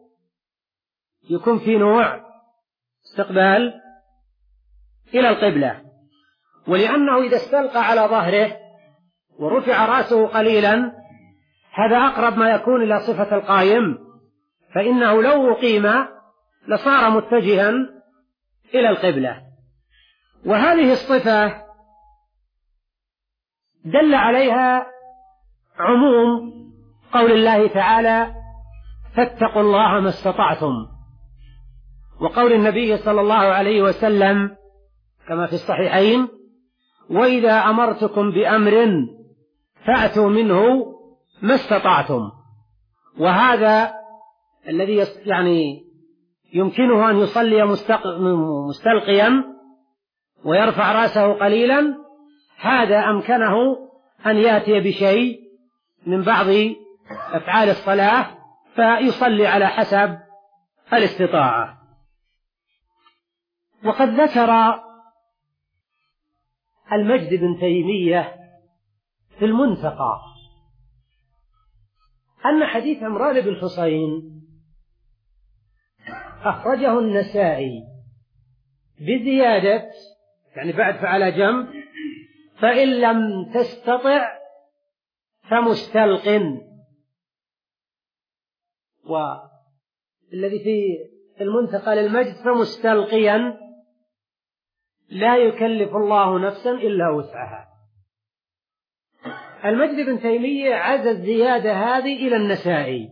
يكون في نوع استقبال إلى القبلة، ولأنه إذا استلقى على ظهره ورفع رأسه قليلا هذا أقرب ما يكون إلى صفة القائم، فإنه لو أقيم لصار متجها إلى القبلة. وهذه الصفة دل عليها عموم قول الله تعالى فاتقوا الله ما استطعتم، وقول النبي صلى الله عليه وسلم كما في الصحيحين وإذا أمرتكم بأمر فأتوا منه ما استطعتم. وهذا الذي يعني يمكنه أن يصلي مستلقيا ويرفع رأسه قليلا هذا أمكنه أن يأتي بشيء من بعض أفعال الصلاة فيصلي على حسب الاستطاعة. وقد ذكر المجد بن تيمية في المنتقى أن حديث عمران بن حسين أخرجه النسائي بزيادة، يعني بعد فعلى جنب، فإن لم تستطع فمستلق، والذي في المنتقى للمجد فمستلقيا لا يكلف الله نفسا إلا وسعها. المجد بن تيمية عزى الزيادة هذه إلى النسائي،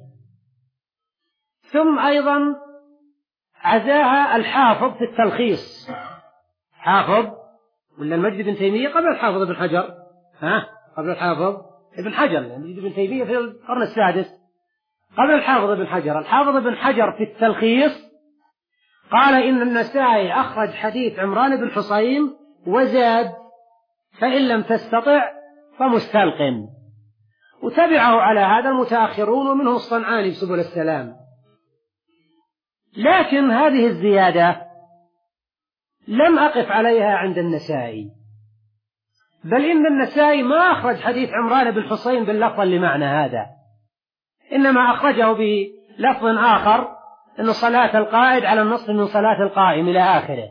ثم أيضا عزاها الحافظ في التلخيص. حافظ ولا المجد بن تيمية قبل الحافظ ابن حجر؟ ها قبل الحافظ ابن حجر، المجد بن تيمية في القرن السادس قبل الحافظ ابن حجر. الحافظ ابن حجر في التلخيص قال إن النسائي أخرج حديث عمران بن حسين وزاد فإن لم تستطع فمستلق، وتبعه على هذا المتأخرون ومنهم الصنعاني في سبل السلام. لكن هذه الزيادة لم أقف عليها عند النسائي، بل إن النسائي ما أخرج حديث عمران بن حسين باللفظ لمعنى هذا، إنما أخرجه بلفظ آخر أن صلاة القائد على النصف من صلاة القائم إلى آخره.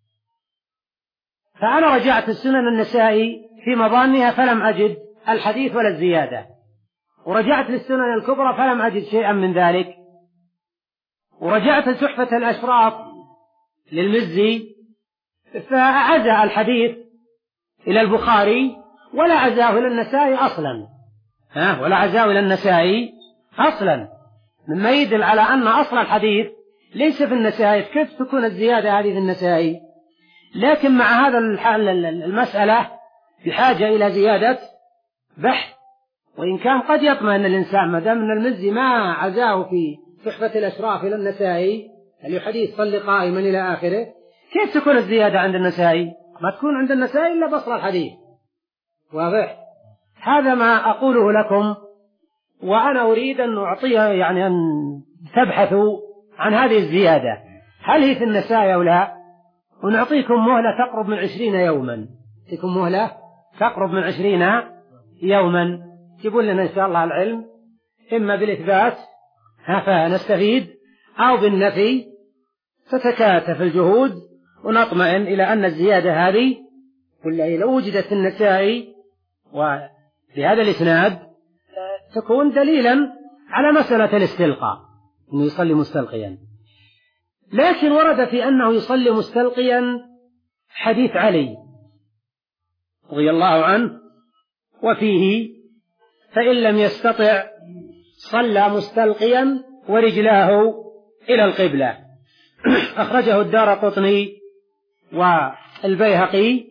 فأنا رجعت السنن النسائي في مظانها فلم أجد الحديث ولا الزيادة، ورجعت للسنن الكبرى فلم أجد شيئا من ذلك، ورجعت لتحفة الأشراف للمزي فعزى الحديث إلى البخاري ولا عزاه إلى النسائي أصلا، ها ولا عزاه إلى النسائي أصلا، مما يدل على أن أصل الحديث ليس في النسائي. كيف تكون الزيادة هذه في النسائي؟ لكن مع هذا المسألة بحاجة إلى زيادة بحث، وإن كان قد يطمئن الإنسان ما دام أن المزي ما عزاه في تحفة الأشراف إلى النسائي الحديث صل قائما إلى آخره، كيف تكون الزيادة عند النسائي؟ ما تكون عند النسائي إلا بصر الحديث. واضح؟ هذا ما أقوله لكم، وأنا أريد أن أعطيها يعني أن تبحثوا عن هذه الزيادة هل هي في النسائي أو لا، ونعطيكم مهلة تقرب من عشرين يوما، نعطيكم مهلة تقرب من عشرين يوما تجيبون لنا إن شاء الله العلم، إما بالإثبات فنستفيد أو بالنفي، تتكاتف الجهود ونطمئن إلى أن الزيادة هذه والله لو وجدت في النسائي وبهذا الإسناد تكون دليلا على مسألة الاستلقاء، أنه يصلي مستلقيا. لكن ورد في أنه يصلي مستلقيا حديث علي رضي الله عنه، وفيه فإن لم يستطع صلى مستلقيا ورجلاه إلى القبلة. أخرجه الدارقطني والبيهقي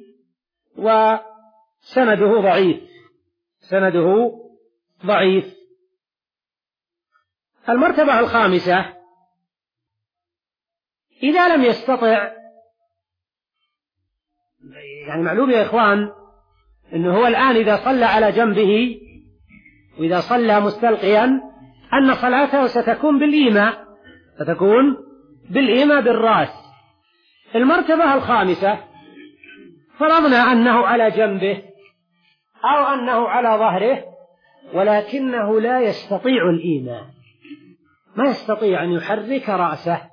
وسنده ضعيف، سنده ضعيف. المرتبة الخامسة إذا لم يستطع، يعني معلوم يا إخوان أنه هو الآن إذا صلى على جنبه وإذا صلى مستلقيا أن صلاته ستكون بالإيماء، ستكون بالإيماء بالرأس. المرتبة الخامسة فرضنا أنه على جنبه أو أنه على ظهره ولكنه لا يستطيع الإيماء، ما يستطيع أن يحرك رأسه،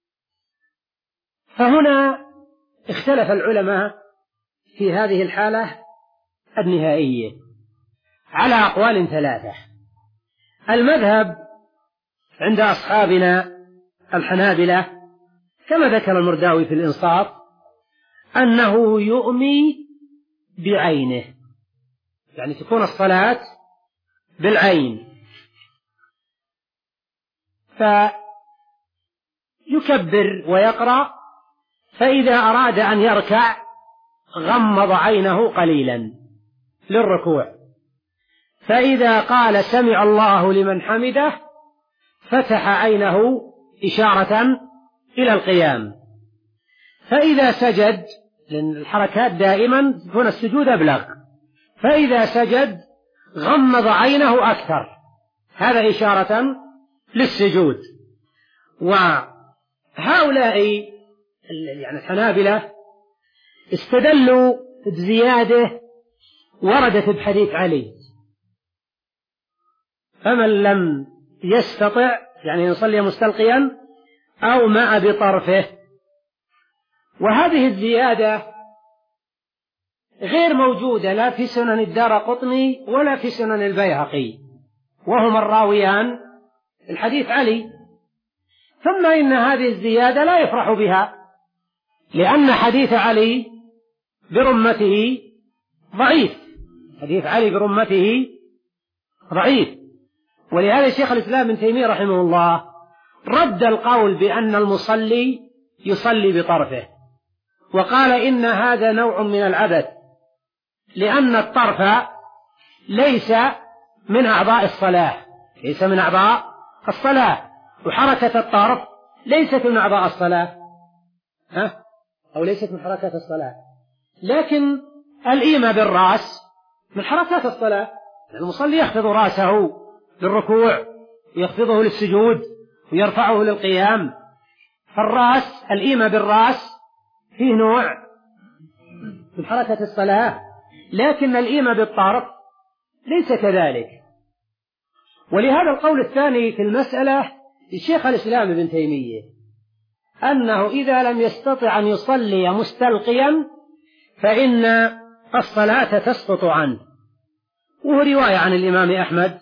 فهنا اختلف العلماء في هذه الحالة النهائية على أقوال ثلاثة. المذهب عند أصحابنا الحنابلة كما ذكر المرداوي في الإنصاف أنه يؤمي بعينه، يعني تكون الصلاة بالعين، فيكبر ويقرأ، فإذا أراد أن يركع غمض عينه قليلا للركوع، فإذا قال سمع الله لمن حمده فتح عينه إشارة إلى القيام، فإذا سجد، لأن الحركات دائما تكون السجود أبلغ، فإذا سجد غمض عينه أكثر، هذا إشارة للسجود. وهؤلاء يعني الحنابلة استدلوا بزيادة وردت بحديث علي: فمن لم يستطع يعني يصلي مستلقيا أو مع بطرفه. وهذه الزيادة غير موجودة لا في سنن الدارقطني ولا في سنن البيهقي، وهما الراويان الحديث علي. ثم إن هذه الزيادة لا يفرح بها، لأن حديث علي برمته ضعيف، حديث علي برمته ضعيف. ولهذا شيخ الإسلام ابن تيمية رحمه الله رد القول بأن المصلي يصلي بطرفه، وقال إن هذا نوع من العبث، لأن الطرف ليس من أعضاء الصلاة، ليس من أعضاء الصلاة، وحركة الطرف ليست من أعضاء الصلاة، ها؟ أو ليست من حركة الصلاة، لكن الإيمة بالرأس من حركات الصلاة. المصلي يخفض رأسه للركوع ويخفضه للسجود ويرفعه للقيام، فالرأس الإيمة بالرأس فيه نوع من حركة الصلاة، لكن الإيمة بالطرف ليس كذلك. ولهذا القول الثاني في المسألة لشيخ الإسلام ابن تيمية أنه إذا لم يستطع أن يصلي مستلقيا فإن الصلاة تسقط عنه، وهو رواية عن الإمام أحمد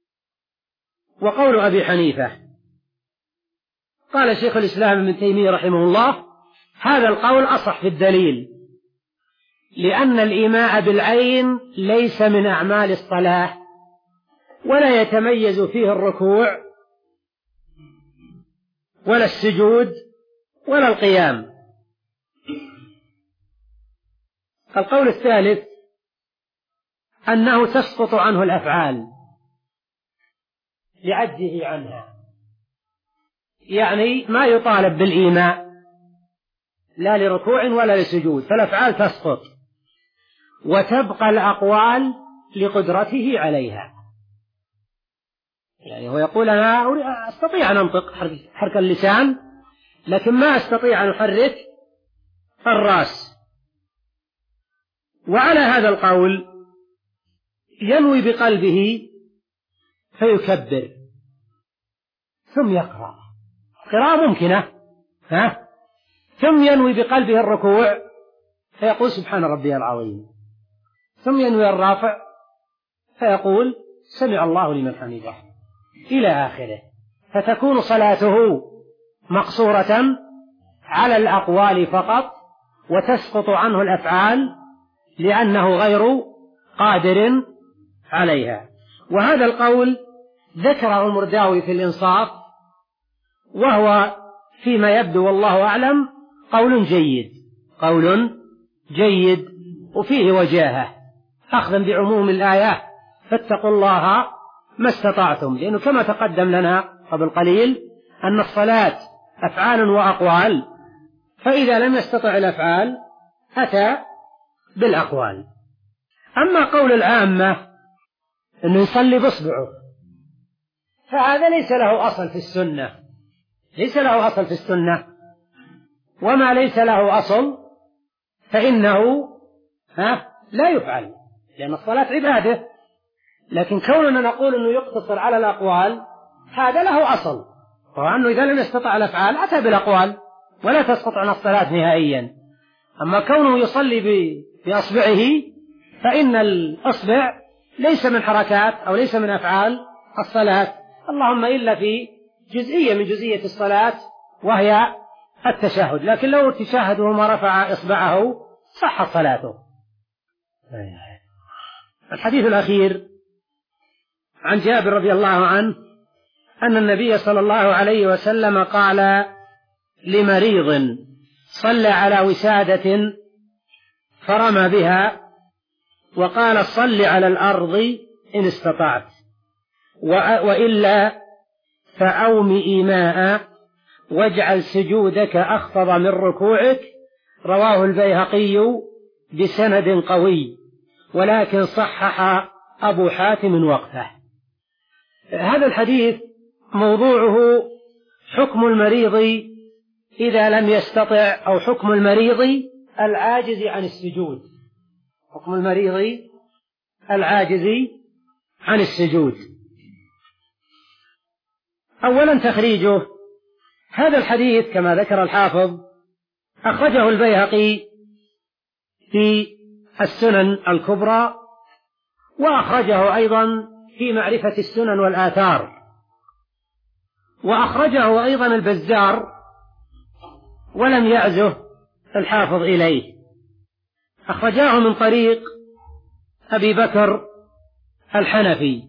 وقول أبي حنيفة. قال شيخ الإسلام ابن تيمية رحمه الله: هذا القول أصح في الدليل، لأن الإيماء بالعين ليس من أعمال الصلاة، ولا يتميز فيه الركوع ولا السجود ولا القيام. القول الثالث أنه تسقط عنه الأفعال لعجزه عنها، يعني ما يطالب بالإيماء لا لركوع ولا لسجود، فالأفعال تسقط، وتبقى الأقوال لقدرته عليها. يعني هو يقول: أنا أستطيع أن أنطق حرك اللسان، لكن ما أستطيع أن أحرك الرأس. وعلى هذا القول ينوي بقلبه فيكبر ثم يقرأ قراءة ممكنة، ها؟ ثم ينوي بقلبه الركوع فيقول: سبحان ربي العظيم، ثم ينوي الرافع فيقول: سمع الله لمن حمده، إلى آخره. فتكون صلاته مقصورة على الأقوال فقط، وتسقط عنه الأفعال لأنه غير قادر عليها. وهذا القول ذكره المرداوي في الإنصاف، وهو فيما يبدو والله أعلم قول جيد، قول جيد وفيه وجاهة، أخذا بعموم الآية: فاتقوا الله ما استطعتم، لأنه كما تقدم لنا قبل قليل أن الصلاة أفعال وأقوال، فإذا لم يستطع الأفعال أتى بالأقوال. أما قول العامة أنه يصلي بإصبعه فهذا ليس له أصل في السنة، ليس له أصل في السنة، وما ليس له أصل فإنه ها لا يفعل، لأن الصلاة عبادة. لكن كوننا نقول أنه يقتصر على الأقوال هذا له أصل، وأنه إذا لم يستطع الأفعال أتى بالأقوال ولا تسقط عن الصلاة نهائيا. أما كونه يصلي بأصبعه فإن الأصبع ليس من حركات أو ليس من أفعال الصلاة، اللهم إلا في جزئية من جزئية الصلاة وهي التشهد، لكن لو تشهد وما رفع إصبعه صح صلاته. الحديث الأخير عن جابر رضي الله عنه أن النبي صلى الله عليه وسلم قال لمريض صلى على وسادة فرمى بها، وقال: صل على الأرض إن استطعت، وإلا فأومئ ماء واجعل سجودك أخفض من ركوعك. رواه البيهقي بسند قوي، ولكن صحح أبو حاتم وقفه. هذا الحديث موضوعه حكم المريض إذا لم يستطع، أو حكم المريض العاجز عن السجود. حكم المريض العاجز عن السجود. أولا تخريجه. هذا الحديث كما ذكر الحافظ أخرجه البيهقي في السنن الكبرى، وأخرجه أيضا في معرفة السنن والآثار، وأخرجه أيضا البزار ولم يعزه الحافظ إليه. أخرجاه من طريق أبي بكر الحنفي.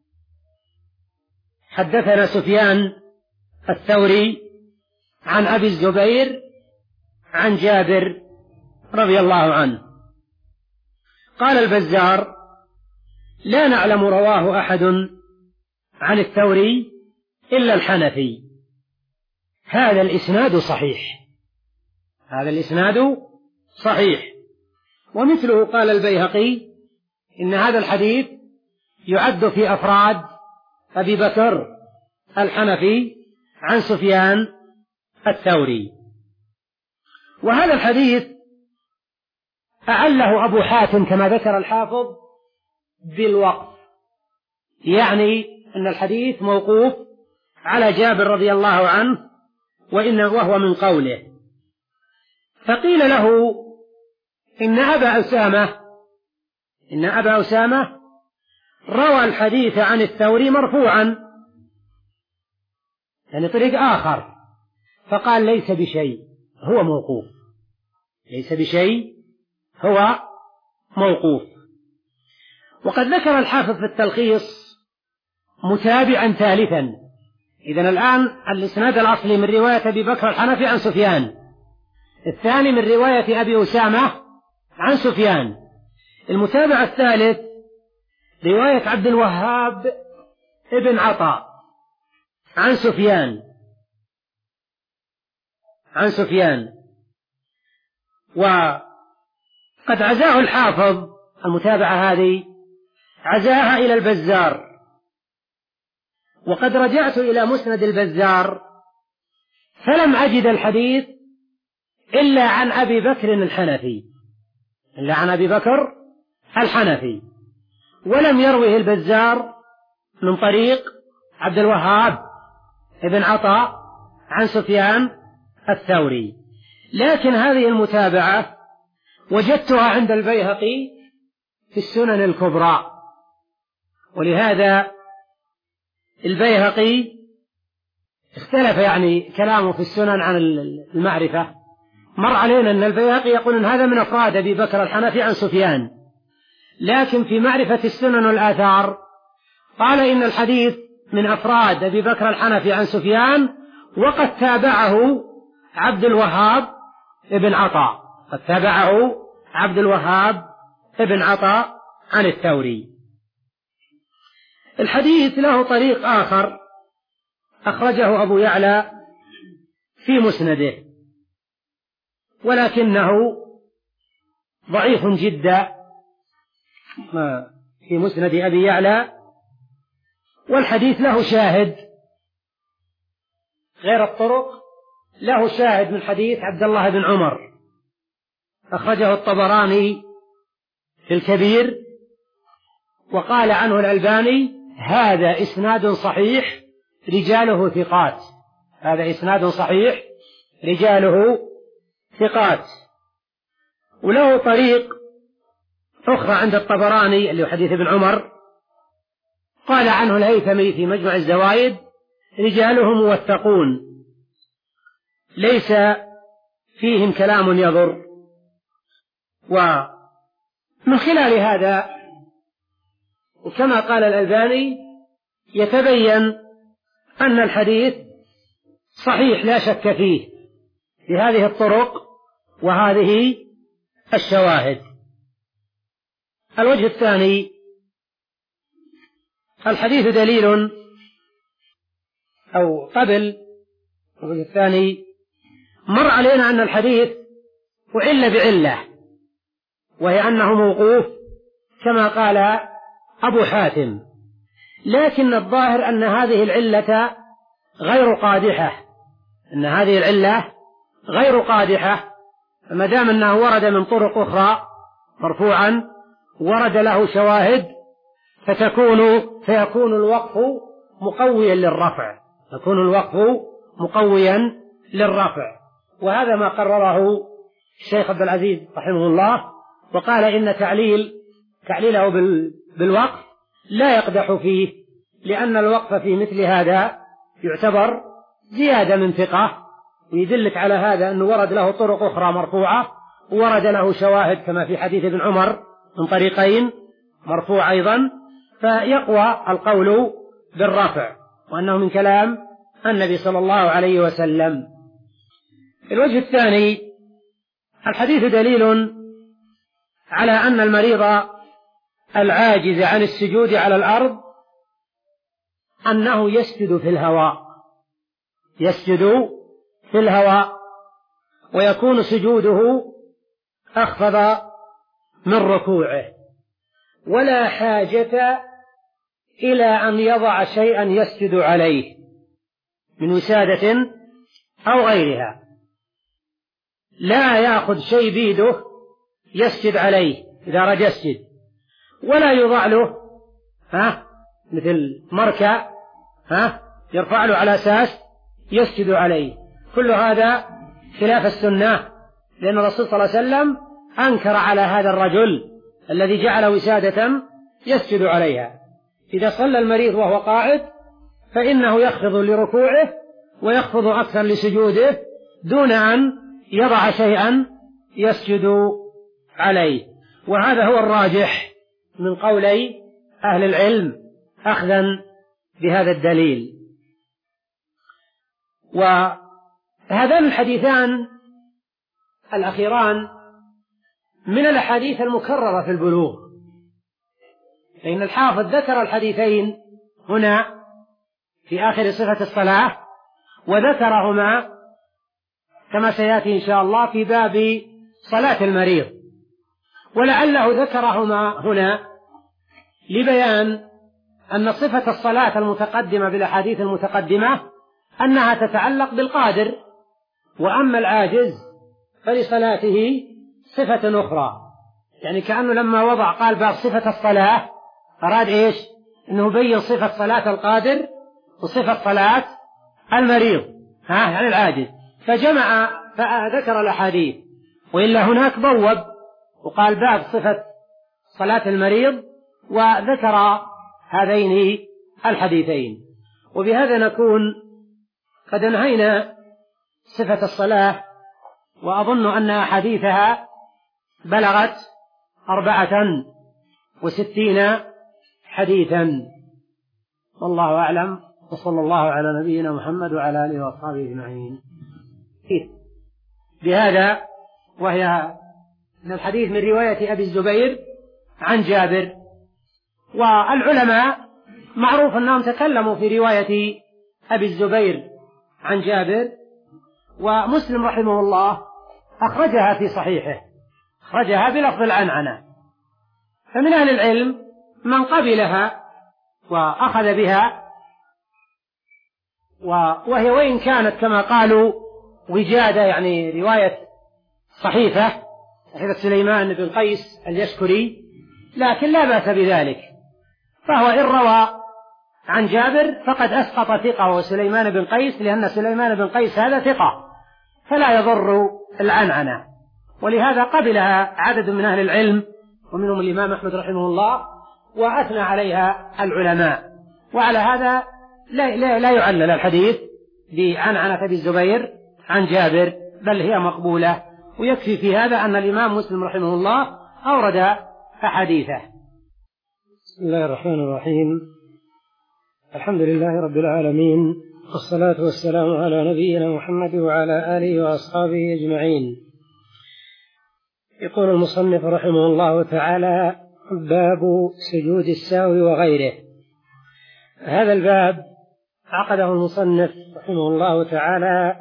حدثنا سفيان الثوري عن أبي الزبير عن جابر رضي الله عنه. قال البزار: لا نعلم رواه أحد عن الثوري إلا الحنفي. هذا الإسناد صحيح. هذا الإسناد صحيح. ومثله قال البيهقي إن هذا الحديث يعد في أفراد أبي بكر الحنفي عن سفيان الثوري. وهذا الحديث أعله أبو حاتم كما ذكر الحافظ بالوقف، يعني أن الحديث موقوف على جابر رضي الله عنه، وإن وهو من قوله. فقيل له إن أبا أسامة إن أبا أسامة روى الحديث عن الثوري مرفوعا، يعني طريق آخر، فقال: ليس بشيء، هو موقوف. ليس بشيء، هو موقوف. وقد ذكر الحافظ في التلخيص متابعا ثالثا. إذن الآن الإسناد الأصلي من رواية أبي بكر الحنفي عن سفيان، الثاني من رواية أبي أسامة عن سفيان، المتابع الثالث رواية عبد الوهاب ابن عطاء عن سفيان عن سفيان وقد عزاه الحافظ المتابعة هذه، عزاها إلى البزار. وقد رجعت إلى مسند البزار فلم أجد الحديث إلا عن أبي بكر الحنفي إلا عن أبي بكر الحنفي ولم يروه البزار من طريق عبد الوهاب ابن عطاء عن سفيان الثوري. لكن هذه المتابعة وجدتها عند البيهقي في السنن الكبرى، ولهذا البيهقي اختلف يعني كلامه في السنن عن المعرفة. مر علينا أن البيهقي يقول أن هذا من أفراد أبي بكر الحنفي عن سفيان، لكن في معرفة السنن والآثار قال إن الحديث من أفراد أبي بكر الحنفي عن سفيان، وقد تابعه عبد الوهاب ابن عطاء قد تابعه عبد الوهاب ابن عطاء عن الثوري. الحديث له طريق آخر أخرجه أبو يعلى في مسنده، ولكنه ضعيف جدا في مسند أبي يعلى، والحديث له شاهد غير الطرق، له شاهد من حديث عبد الله بن عمر أخرجه الطبراني في الكبير، وقال عنه الألباني: هذا إسناد صحيح رجاله ثقات. هذا إسناد صحيح رجاله ثقات. وله طريق أخرى عند الطبراني اللي هو حديث ابن عمر، قال عنه الهيثمي في مجمع الزوائد: رجاله موثقون ليس فيهم كلام يضر. ومن خلال هذا وكما قال الألباني يتبين أن الحديث صحيح لا شك فيه بهذه الطرق وهذه الشواهد. الوجه الثاني: الحديث دليل، أو قبل الوجه الثاني مر علينا أن الحديث أعل بعلة، وهي أنه موقوف كما قال أبو حاتم، لكن الظاهر أن هذه العلة غير قادحة، أن هذه العلة غير قادحة، فما دام أنه ورد من طرق أخرى مرفوعا ورد له شواهد فتكون فيكون الوقف مقويا للرفع، يكون الوقف مقويا للرفع. وهذا ما قرره الشيخ عبد العزيز رحمه الله، وقال إن تعليل تعليله بالوقف لا يقدح فيه، لأن الوقف في مثل هذا يعتبر زيادة من ثقة، ويدلك على هذا أنه ورد له طرق أخرى مرفوعة وورد له شواهد كما في حديث ابن عمر من طريقين مرفوع أيضا، فيقوى القول بالرفع وأنه من كلام النبي صلى الله عليه وسلم. الوجه الثاني: الحديث دليل على أن المريض العاجز عن السجود على الأرض أنه يسجد في الهواء، يسجد في الهواء، ويكون سجوده أخفض من ركوعه، ولا حاجة إلى أن يضع شيئا يسجد عليه من وسادة أو غيرها، لا يأخذ شيء بيده يسجد عليه إذا رجى يسجد، ولا يضع له ها مثل مركع ها يرفع له على أساس يسجد عليه. كل هذا خلاف السنة، لأن الرسول صلى الله عليه وسلم أنكر على هذا الرجل الذي جعل وسادة يسجد عليها. إذا صلى المريض وهو قاعد فإنه يخفض لركوعه ويخفض أكثر لسجوده دون أن يضع شيئا يسجد عليه، وهذا هو الراجح من قولي أهل العلم أخذا بهذا الدليل. وهذان الحديثان الأخيران من الأحاديث المكررة في البلوغ، فإن الحافظ ذكر الحديثين هنا في آخر صفة الصلاة، وذكرهما كما سيأتي إن شاء الله في باب صلاة المريض، ولعله ذكرهما هنا لبيان أن صفة الصلاة المتقدمة بالأحاديث المتقدمة أنها تتعلق بالقادر، وأما العاجز فلصلاته صفة أخرى. يعني كأنه لما وضع قال باب صفة الصلاة أراد إيش؟ أنه بين صفة صلاة القادر وصفة صلاة المريض ها يعني العاجز، فجمع فذكر الأحاديث، وإلا هناك بوب وقال باب صفة صلاة المريض وذكر هذين الحديثين. وبهذا نكون قد انهينا صفة الصلاة، وأظن أن أحاديثها بلغت أربعة وستين حديثا، والله أعلم، وصلى الله على نبينا محمد وعلى آله وأصحابه أجمعين. بهذا وهي من الحديث من رواية أبي الزبير عن جابر، والعلماء معروف أنهم تكلموا في رواية أبي الزبير عن جابر، ومسلم رحمه الله أخرجها في صحيحه، أخرجها بلفظ العنعنة، فمن أهل العلم من قبلها وأخذ بها، وهي وإن كانت كما قالوا وجادة يعني رواية صحيفة صحيفة سليمان بن قيس اليشكري، لكن لا بأس بذلك، فهو إن روى عن جابر فقد أسقط ثقة وسليمان بن قيس، لأن سليمان بن قيس هذا ثقة فلا يضر العنعنة، ولهذا قبلها عدد من أهل العلم ومنهم الإمام أحمد رحمه الله، وأثنى عليها العلماء. وعلى هذا لا, لا, لا يعلل الحديث بعنعنة أبي الزبير عن جابر، بل هي مقبولة، ويكفي في هذا أن الإمام مسلم رحمه الله أورد أحاديثه. بسم الله الرحمن الرحيم، الحمد لله رب العالمين، والصلاة والسلام على نبينا محمد وعلى آله وأصحابه أجمعين. يقول المصنف رحمه الله تعالى: باب سجود السهو وغيره. هذا الباب عقده المصنف رحمه الله تعالى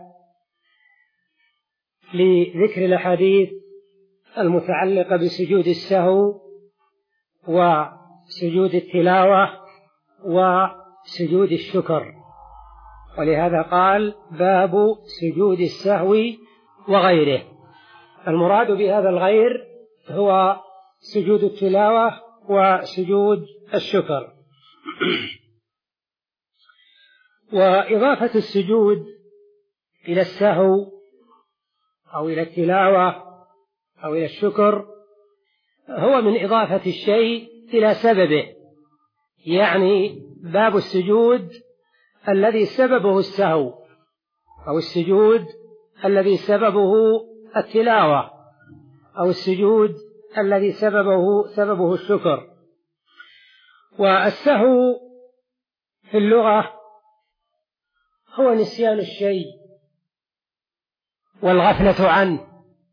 لذكر الأحاديث المتعلقة بسجود السهو سجود التلاوة وسجود الشكر، ولهذا قال باب سجود السهو وغيره. المراد بهذا الغير هو سجود التلاوة وسجود الشكر. وإضافة السجود إلى السهو أو إلى التلاوة أو إلى الشكر هو من إضافة الشيء إلى سببه، يعني باب السجود الذي سببه السهو أو السجود الذي سببه التلاوة أو السجود الذي سببه سببه الشكر. والسهو في اللغة هو نسيان الشيء والغفلة عنه.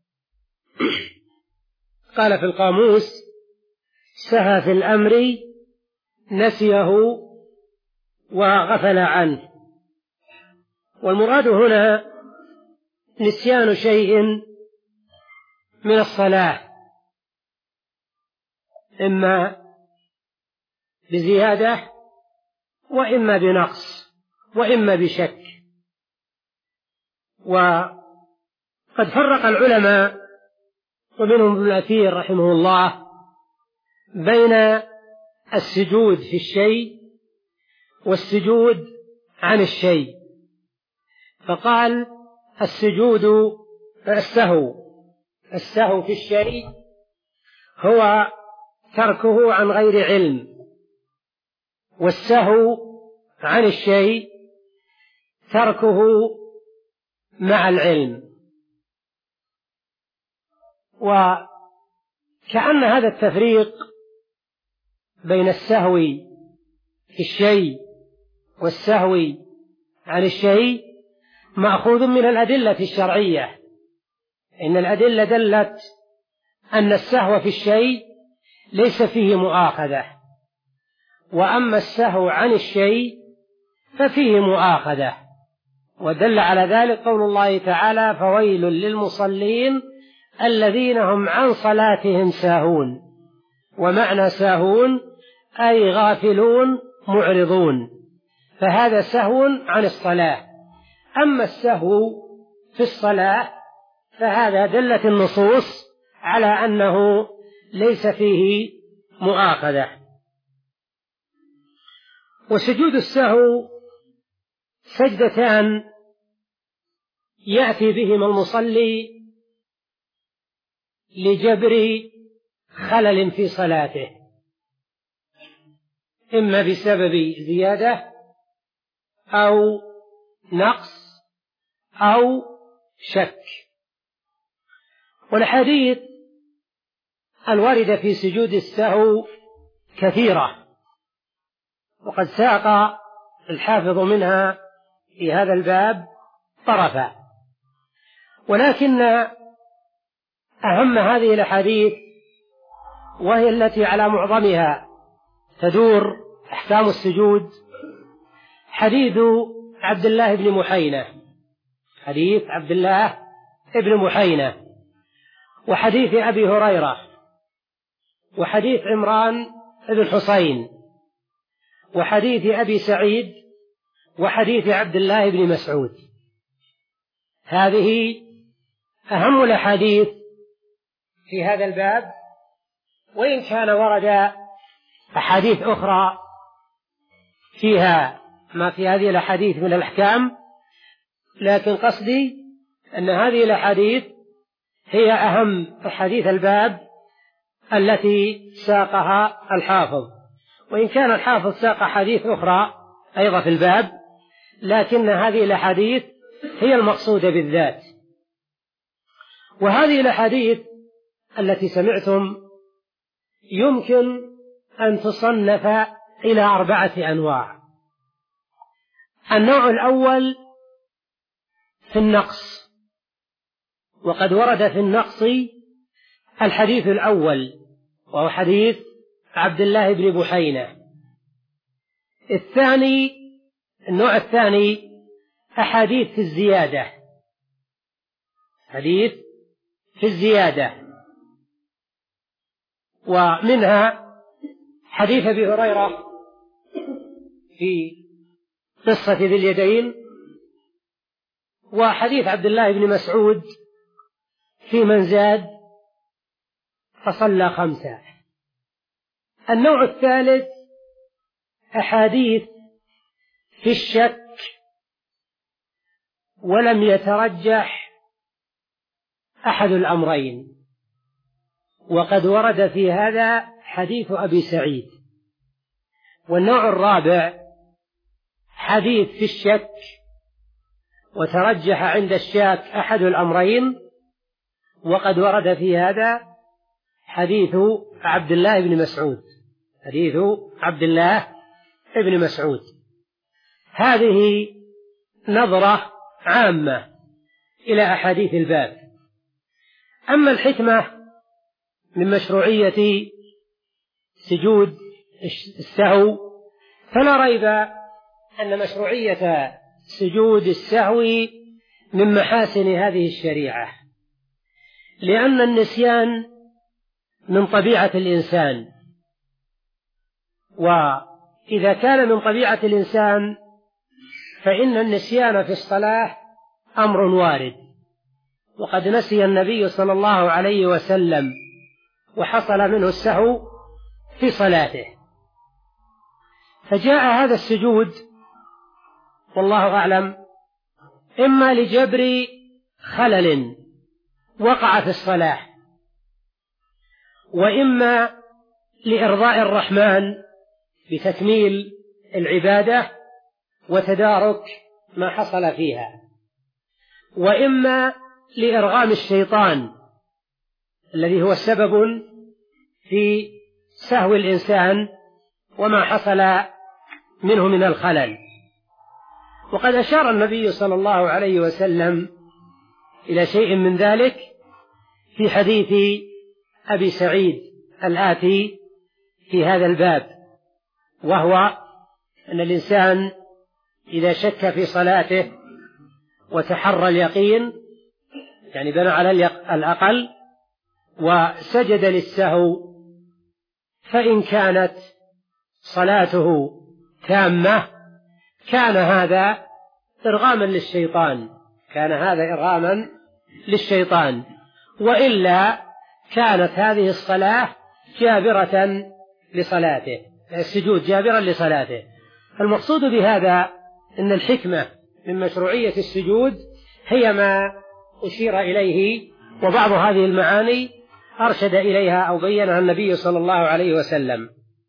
قال في القاموس سهى في الأمر نسيه وغفل عنه. والمراد هنا نسيان شيء من الصلاة، إما بزيادة وإما بنقص وإما بشك. وقد فرق العلماء ومنهم ابن الأثير رحمه الله بين السجود في الشيء والسجود عن الشيء، فقال السجود السهو السهو في الشيء هو تركه عن غير علم، والسهو عن الشيء تركه مع العلم. وكأن هذا التفريق بين السهو في الشيء والسهو عن الشيء مأخوذ من الأدلة الشرعية، إن الأدلة دلت أن السهو في الشيء ليس فيه مؤاخذة، وأما السهو عن الشيء ففيه مؤاخذة. ودل على ذلك قول الله تعالى فويل للمصلين الذين هم عن صلاتهم ساهون. ومعنى ساهون أي غافلون معرضون، فهذا سهو عن الصلاة. أما السهو في الصلاة فهذا دلت النصوص على أنه ليس فيه مؤاخذة. وسجود السهو سجدتان يأتي بهما المصلي لجبر خلل في صلاته، إما بسبب زيادة أو نقص أو شك. والحديث الواردة في سجود السهو كثيرة، وقد ساق الحافظ منها في هذا الباب طرفا، ولكن أهم هذه الأحاديث وهي التي على معظمها تدور أحكام السجود حديث عبد الله بن محينة حديث عبد الله بن محينة وحديث أبي هريرة وحديث عمران بن حسين وحديث أبي سعيد وحديث عبد الله بن مسعود. هذه أهم الأحاديث في هذا الباب، وإن كان ورد أحاديث أخرى فيها ما في هذه الأحاديث من الأحكام، لكن قصدي أن هذه الأحاديث هي أهم أحاديث الباب التي ساقها الحافظ، وإن كان الحافظ ساق حديث أخرى أيضا في الباب، لكن هذه الأحاديث هي المقصودة بالذات. وهذه الأحاديث التي سمعتم يمكن أن تصنف إلى أربعة أنواع. النوع الأول في النقص، وقد ورد في النقص الحديث الأول وهو حديث عبد الله بن بحينة. الثاني النوع الثاني أحاديث في الزيادة، حديث في الزيادة، ومنها حديث أبي هريرة في قصة ذي اليدين، وحديث عبد الله بن مسعود في من زاد فصلى خمسة. النوع الثالث أحاديث في الشك ولم يترجح أحد الأمرين، وقد ورد في هذا حديث أبي سعيد. والنوع الرابع حديث في الشك وترجح عند الشاك أحد الأمرين، وقد ورد في هذا حديث عبد الله بن مسعود حديث عبد الله بن مسعود. هذه نظرة عامة إلى أحاديث الباب. أما الحكمة من مشروعية سجود السهو، فلا ريب أن مشروعية سجود السهو من محاسن هذه الشريعة، لأن النسيان من طبيعة الإنسان، وإذا كان من طبيعة الإنسان فإن النسيان في الصلاة أمر وارد، وقد نسي النبي صلى الله عليه وسلم وحصل منه السهو في صلاته، فجاء هذا السجود والله أعلم إما لجبر خلل وقع في الصلاة، وإما لإرضاء الرحمن بتكميل العبادة وتدارك ما حصل فيها، وإما لإرغام الشيطان الذي هو سبب في سهو الإنسان وما حصل منه من الخلل. وقد أشار النبي صلى الله عليه وسلم إلى شيء من ذلك في حديث أبي سعيد الآتي في هذا الباب، وهو أن الإنسان إذا شك في صلاته وتحرى اليقين، يعني بنى على الأقل وسجد للسهو، فإن كانت صلاته تامة كان هذا إرغاما للشيطان كان هذا إرغاما للشيطان وإلا كانت هذه الصلاة جابرة لصلاته، السجود جابرا لصلاته. المقصود بهذا أن الحكمة من مشروعية السجود هي ما أشير إليه، وبعض هذه المعاني أرشد إليها أو بينها النبي صلى الله عليه وسلم.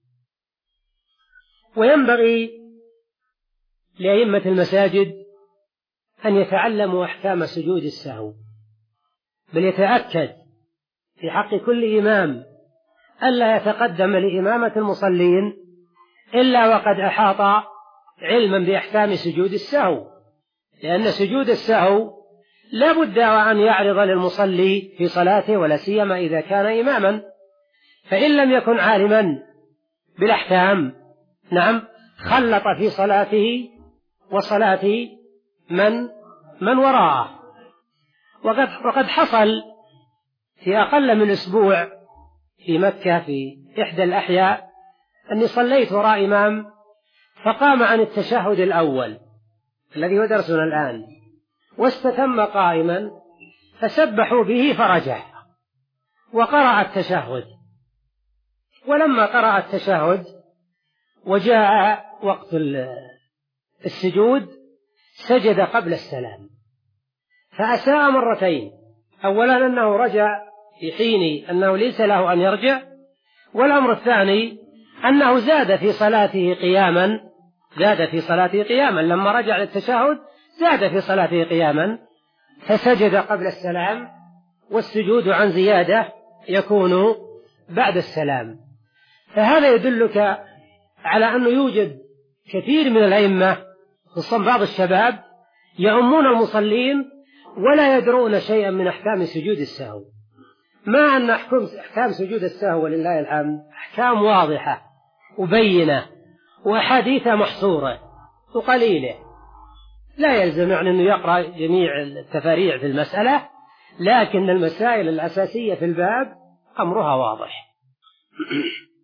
وينبغي لأئمة المساجد أن يتعلموا أحكام سجود السهو، بل يتأكد في حق كل إمام ألا يتقدم لإمامة المصلين إلا وقد أحاط علما بأحكام سجود السهو، لأن سجود السهو لا بد أن يعرض للمصلي في صلاته، ولا سيما إذا كان إماما، فإن لم يكن عالما بالأحكام نعم خلط في صلاته وصلاة من من وراءه. وقد, وقد حصل في أقل من أسبوع في مكة في إحدى الأحياء أني صليت وراء إمام فقام عن التشهد الأول الذي هو درسنا الآن واستتم قائما، فسبحوا به فرجع وقرأ التشهد، ولما قرأ التشهد وجاء وقت السجود سجد قبل السلام، فأساء مرتين. أولا أنه رجع في حين أنه ليس له أن يرجع، والأمر الثاني أنه زاد في صلاته قياما زاد في صلاته قياما لما رجع للتشهد زاد في صلاته قياما فسجد قبل السلام، والسجود عن زيادة يكون بعد السلام. فهذا يدلك على أنه يوجد كثير من الأئمة خصوصا بعض الشباب يؤمون المصلين ولا يدرون شيئا من أحكام سجود السهو، ما أن أحكام سجود السهو ولله الحمد أحكام واضحة وبينة وأحاديث محصورة وقليلة، لا يلزم يعني أنه يقرأ جميع التفاريع في المسألة، لكن المسائل الأساسية في الباب أمرها واضح.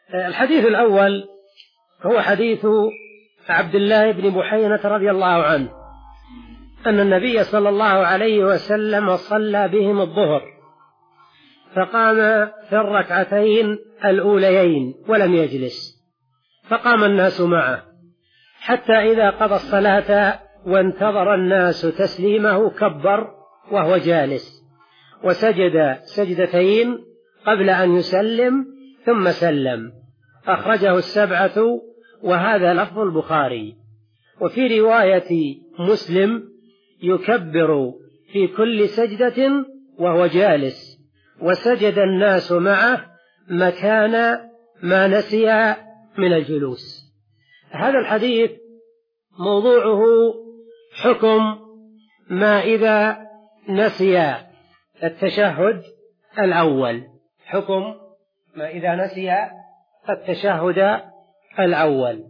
الحديث الأول هو حديث عبد الله بن بحينة رضي الله عنه أن النبي صلى الله عليه وسلم صلى بهم الظهر فقام في الركعتين الأوليين ولم يجلس، فقام الناس معه حتى إذا قضى الصلاة وانتظر الناس تسليمه كبر وهو جالس وسجد سجدتين قبل أن يسلم ثم سلم. أخرجه السبعة وهذا لفظ البخاري. وفي رواية مسلم يكبر في كل سجدة وهو جالس وسجد الناس معه مكان ما نسي من الجلوس. هذا الحديث موضوعه حكم ما إذا نسي التشهد الأول، حكم ما إذا نسي التشهد الأول،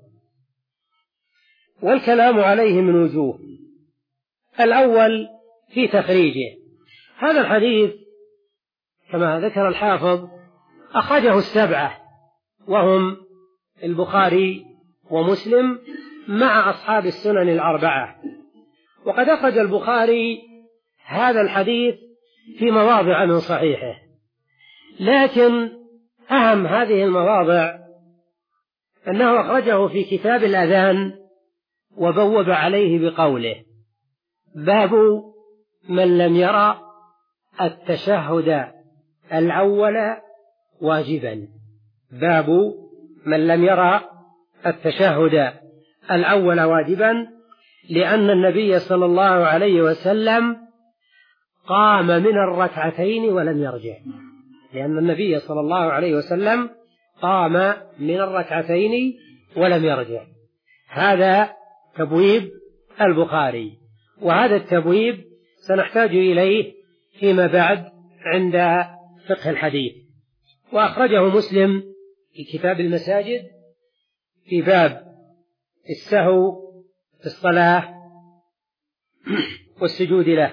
والكلام عليه من وجوه. الأول في تخريجه. هذا الحديث كما ذكر الحافظ أخرجه السبعة وهم البخاري ومسلم مع أصحاب السنن الأربعة. وقد أخرج البخاري هذا الحديث في مواضع من صحيحه، لكن أهم هذه المواضع أنه أخرجه في كتاب الأذان وبوب عليه بقوله: باب من لم يرى التشهد الأول واجبا. باب من لم يرى التشهد الأول واجبا، لأن النبي صلى الله عليه وسلم قام من الركعتين ولم يرجع. لأن النبي صلى الله عليه وسلم قام من الركعتين ولم يرجع. هذا تبويب البخاري، وهذا التبويب سنحتاج إليه فيما بعد عند فقه الحديث. وأخرجه مسلم في كتاب المساجد في باب السهو في الصلاة والسجود له.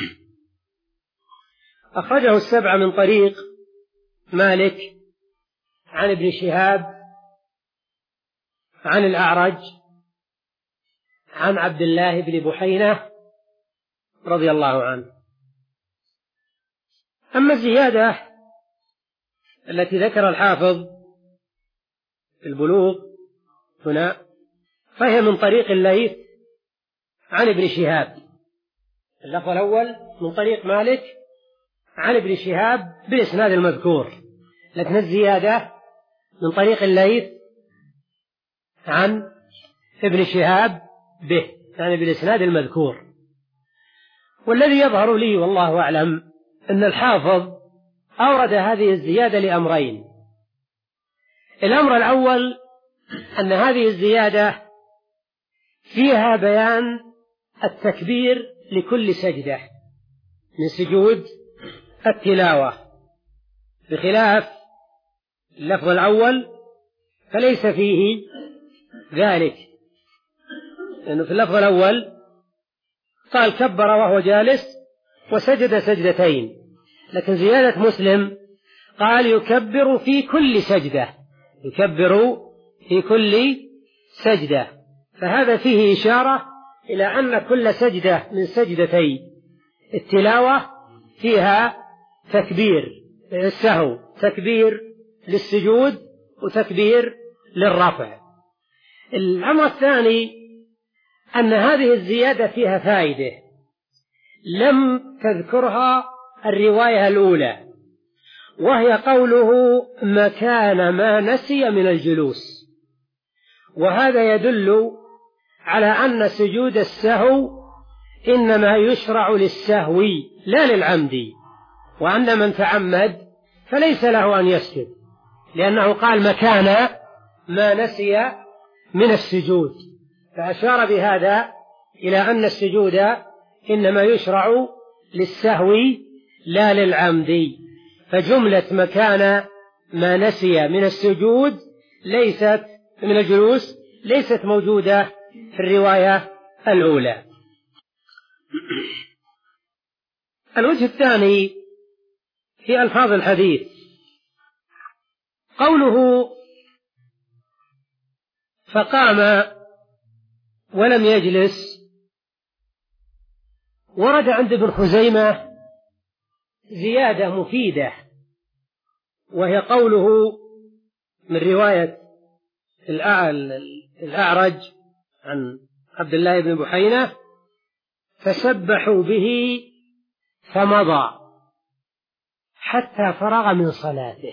أخرجه السبعة من طريق مالك عن ابن شهاب عن الأعرج عن عبد الله بن بحينة رضي الله عنه. أما الزيادة التي ذكر الحافظ في البلوغ هنا فهي من طريق الليث عن ابن شهاب. اللفظ الأول من طريق مالك عن ابن شهاب بإسناد المذكور، لكن الزيادة من طريق الليث عن ابن شهاب به، يعني بالإسناد المذكور. والذي يظهر لي والله أعلم أن الحافظ أورد هذه الزيادة لأمرين. الأمر الأول أن هذه الزيادة فيها بيان التكبير لكل سجدة من سجود التلاوة، بخلاف اللفظ الأول فليس فيه ذلك، لأنه في اللفظ الأول قال كبر وهو جالس وسجد سجدتين، لكن زيادة مسلم قال يكبر في كل سجدة، يكبر في كل سجدة. فهذا فيه إشارة إلى أن كل سجدة من سجدتي التلاوة فيها تكبير للسهو، تكبير للسجود، وتكبير للرفع. الأمر الثاني أن هذه الزيادة فيها فائدة لم تذكرها الرواية الأولى، وهي قوله مكان ما نسي من الجلوس. وهذا يدل على أن سجود السهو إنما يشرع للسهو لا للعمد، وأن من تعمد فليس له أن يسجد، لأنه قال مكان ما نسي من السجود، فأشار بهذا إلى أن السجود إنما يشرع للسهو لا للعمد. فجملة مكان ما نسي من السجود ليست من الجلوس ليست موجودة في الرواية الأولى. الوجه الثاني في ألفاظ الحديث قوله فقام ولم يجلس. ورد عند ابن خزيمة زيادة مفيدة، وهي قوله من رواية الأعرج عن عبد الله بن بحينة: فسبحوا به فمضى حتى فرغ من صلاته.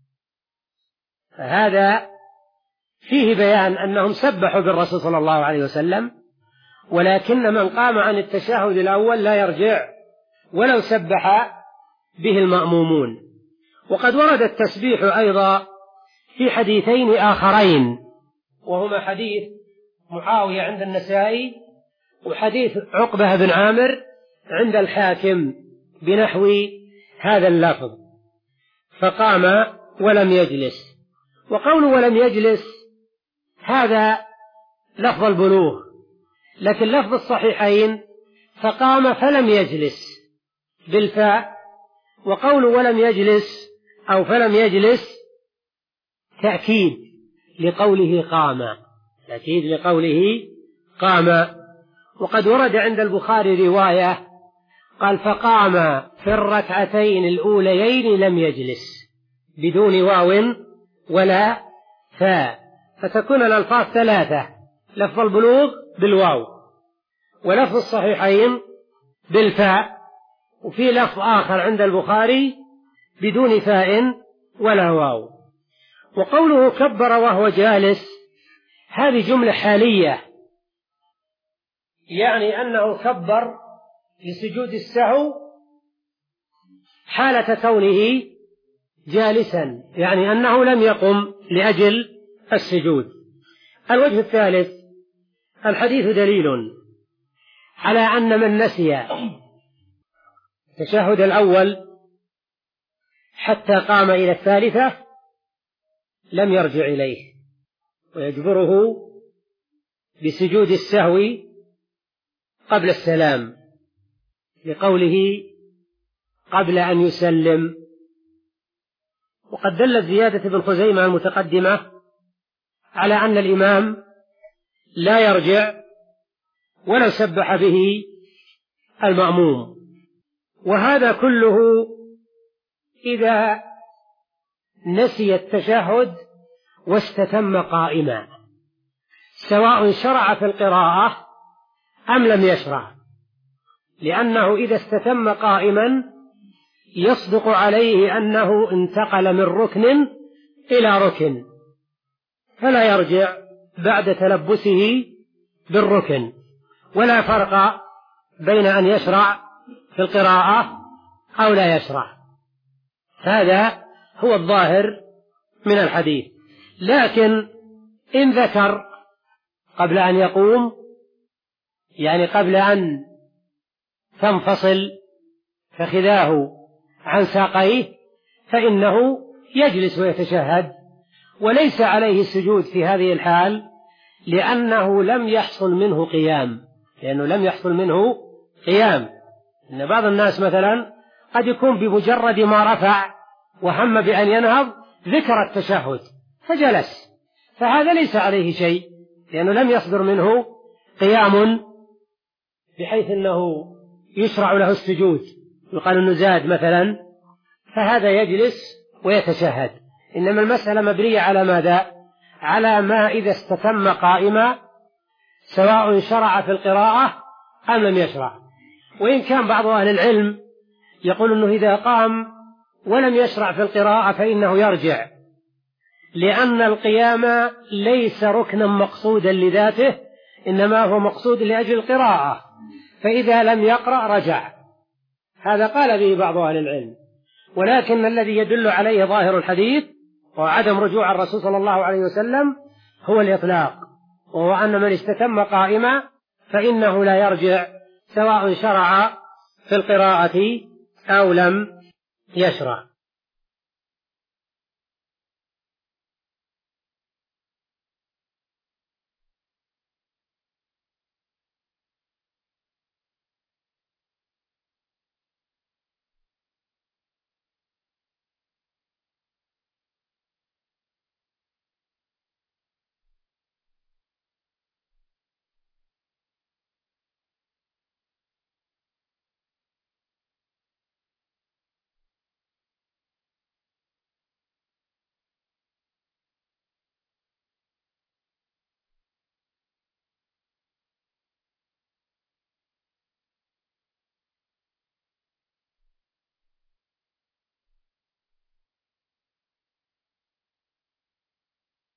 فهذا فيه بيان أنهم سبحوا بالرسول صلى الله عليه وسلم، ولكن من قام عن التشهد الأول لا يرجع ولو سبح به المأمومون. وقد ورد التسبيح أيضا في حديثين آخرين، وهما حديث معاوية عند النسائي وحديث عقبة بن عامر عند الحاكم بنحو هذا اللفظ: فقام ولم يجلس. وقول ولم يجلس هذا لفظ البلوغ، لكن لفظ الصحيحين فقام فلم يجلس بالفاء، وقول ولم يجلس أو فلم يجلس تأكيد لقوله قام، تأكيد لقوله قام. وقد ورد عند البخاري رواية قال: فقام في الركعتين الأوليين لم يجلس، بدون واو ولا فاء، فتكون الألفاظ ثلاثة: لفظ البلوغ بالواو، ولفظ الصحيحين بالفاء، وفي لفظ آخر عند البخاري بدون فاء ولا واو. وقوله كبر وهو جالس هذه جملة حالية، يعني أنه كبر لسجود السهو حالة كونه جالسا، يعني أنه لم يقم لأجل السجود. الوجه الثالث: الحديث دليل على أن من نسي التشهد الأول حتى قام إلى الثالثة لم يرجع إليه، ويجبره بسجود السهو قبل السلام، لقوله قبل أن يسلم. وقد دلت زيادة ابن خزيمة المتقدمة على أن الإمام لا يرجع ولو سبح به المأموم، وهذا كله إذا نسي التشهد واستتم قائما، سواء شرع في القراءة أم لم يشرع، لأنه إذا استتم قائما يصدق عليه أنه انتقل من ركن إلى ركن، فلا يرجع بعد تلبسه بالركن، ولا فرق بين أن يشرع في القراءة أو لا يشرع. هذا هو الظاهر من الحديث. لكن إن ذكر قبل أن يقوم، يعني قبل أن تنفصل فخذاه عن ساقيه، فإنه يجلس ويتشهد، وليس عليه السجود في هذه الحال، لأنه لم يحصل منه قيام، لأنه لم يحصل منه قيام. إن بعض الناس مثلا قد يكون بمجرد ما رفع وهم بأن ينهض ذكر التشهد فجلس، فهذا ليس عليه شيء، لأنه لم يصدر منه قيام بحيث أنه يشرع له السجود، يقال أنه زاد مثلا، فهذا يجلس ويتشهد. إنما المسألة مبنية على ماذا؟ على ما إذا استتم قائما، سواء شرع في القراءة أم لم يشرع. وإن كان بعض أهل العلم يقول أنه إذا قام ولم يشرع في القراءة فإنه يرجع، لأن القيام ليس ركنا مقصودا لذاته، إنما هو مقصود لأجل القراءة، فإذا لم يقرأ رجع. هذا قال به بعض أهل العلم، ولكن الذي يدل عليه ظاهر الحديث وعدم رجوع الرسول صلى الله عليه وسلم هو الإطلاق، وهو أن من استتم قائما فإنه لا يرجع، سواء شرع في القراءة أو لم يشرع.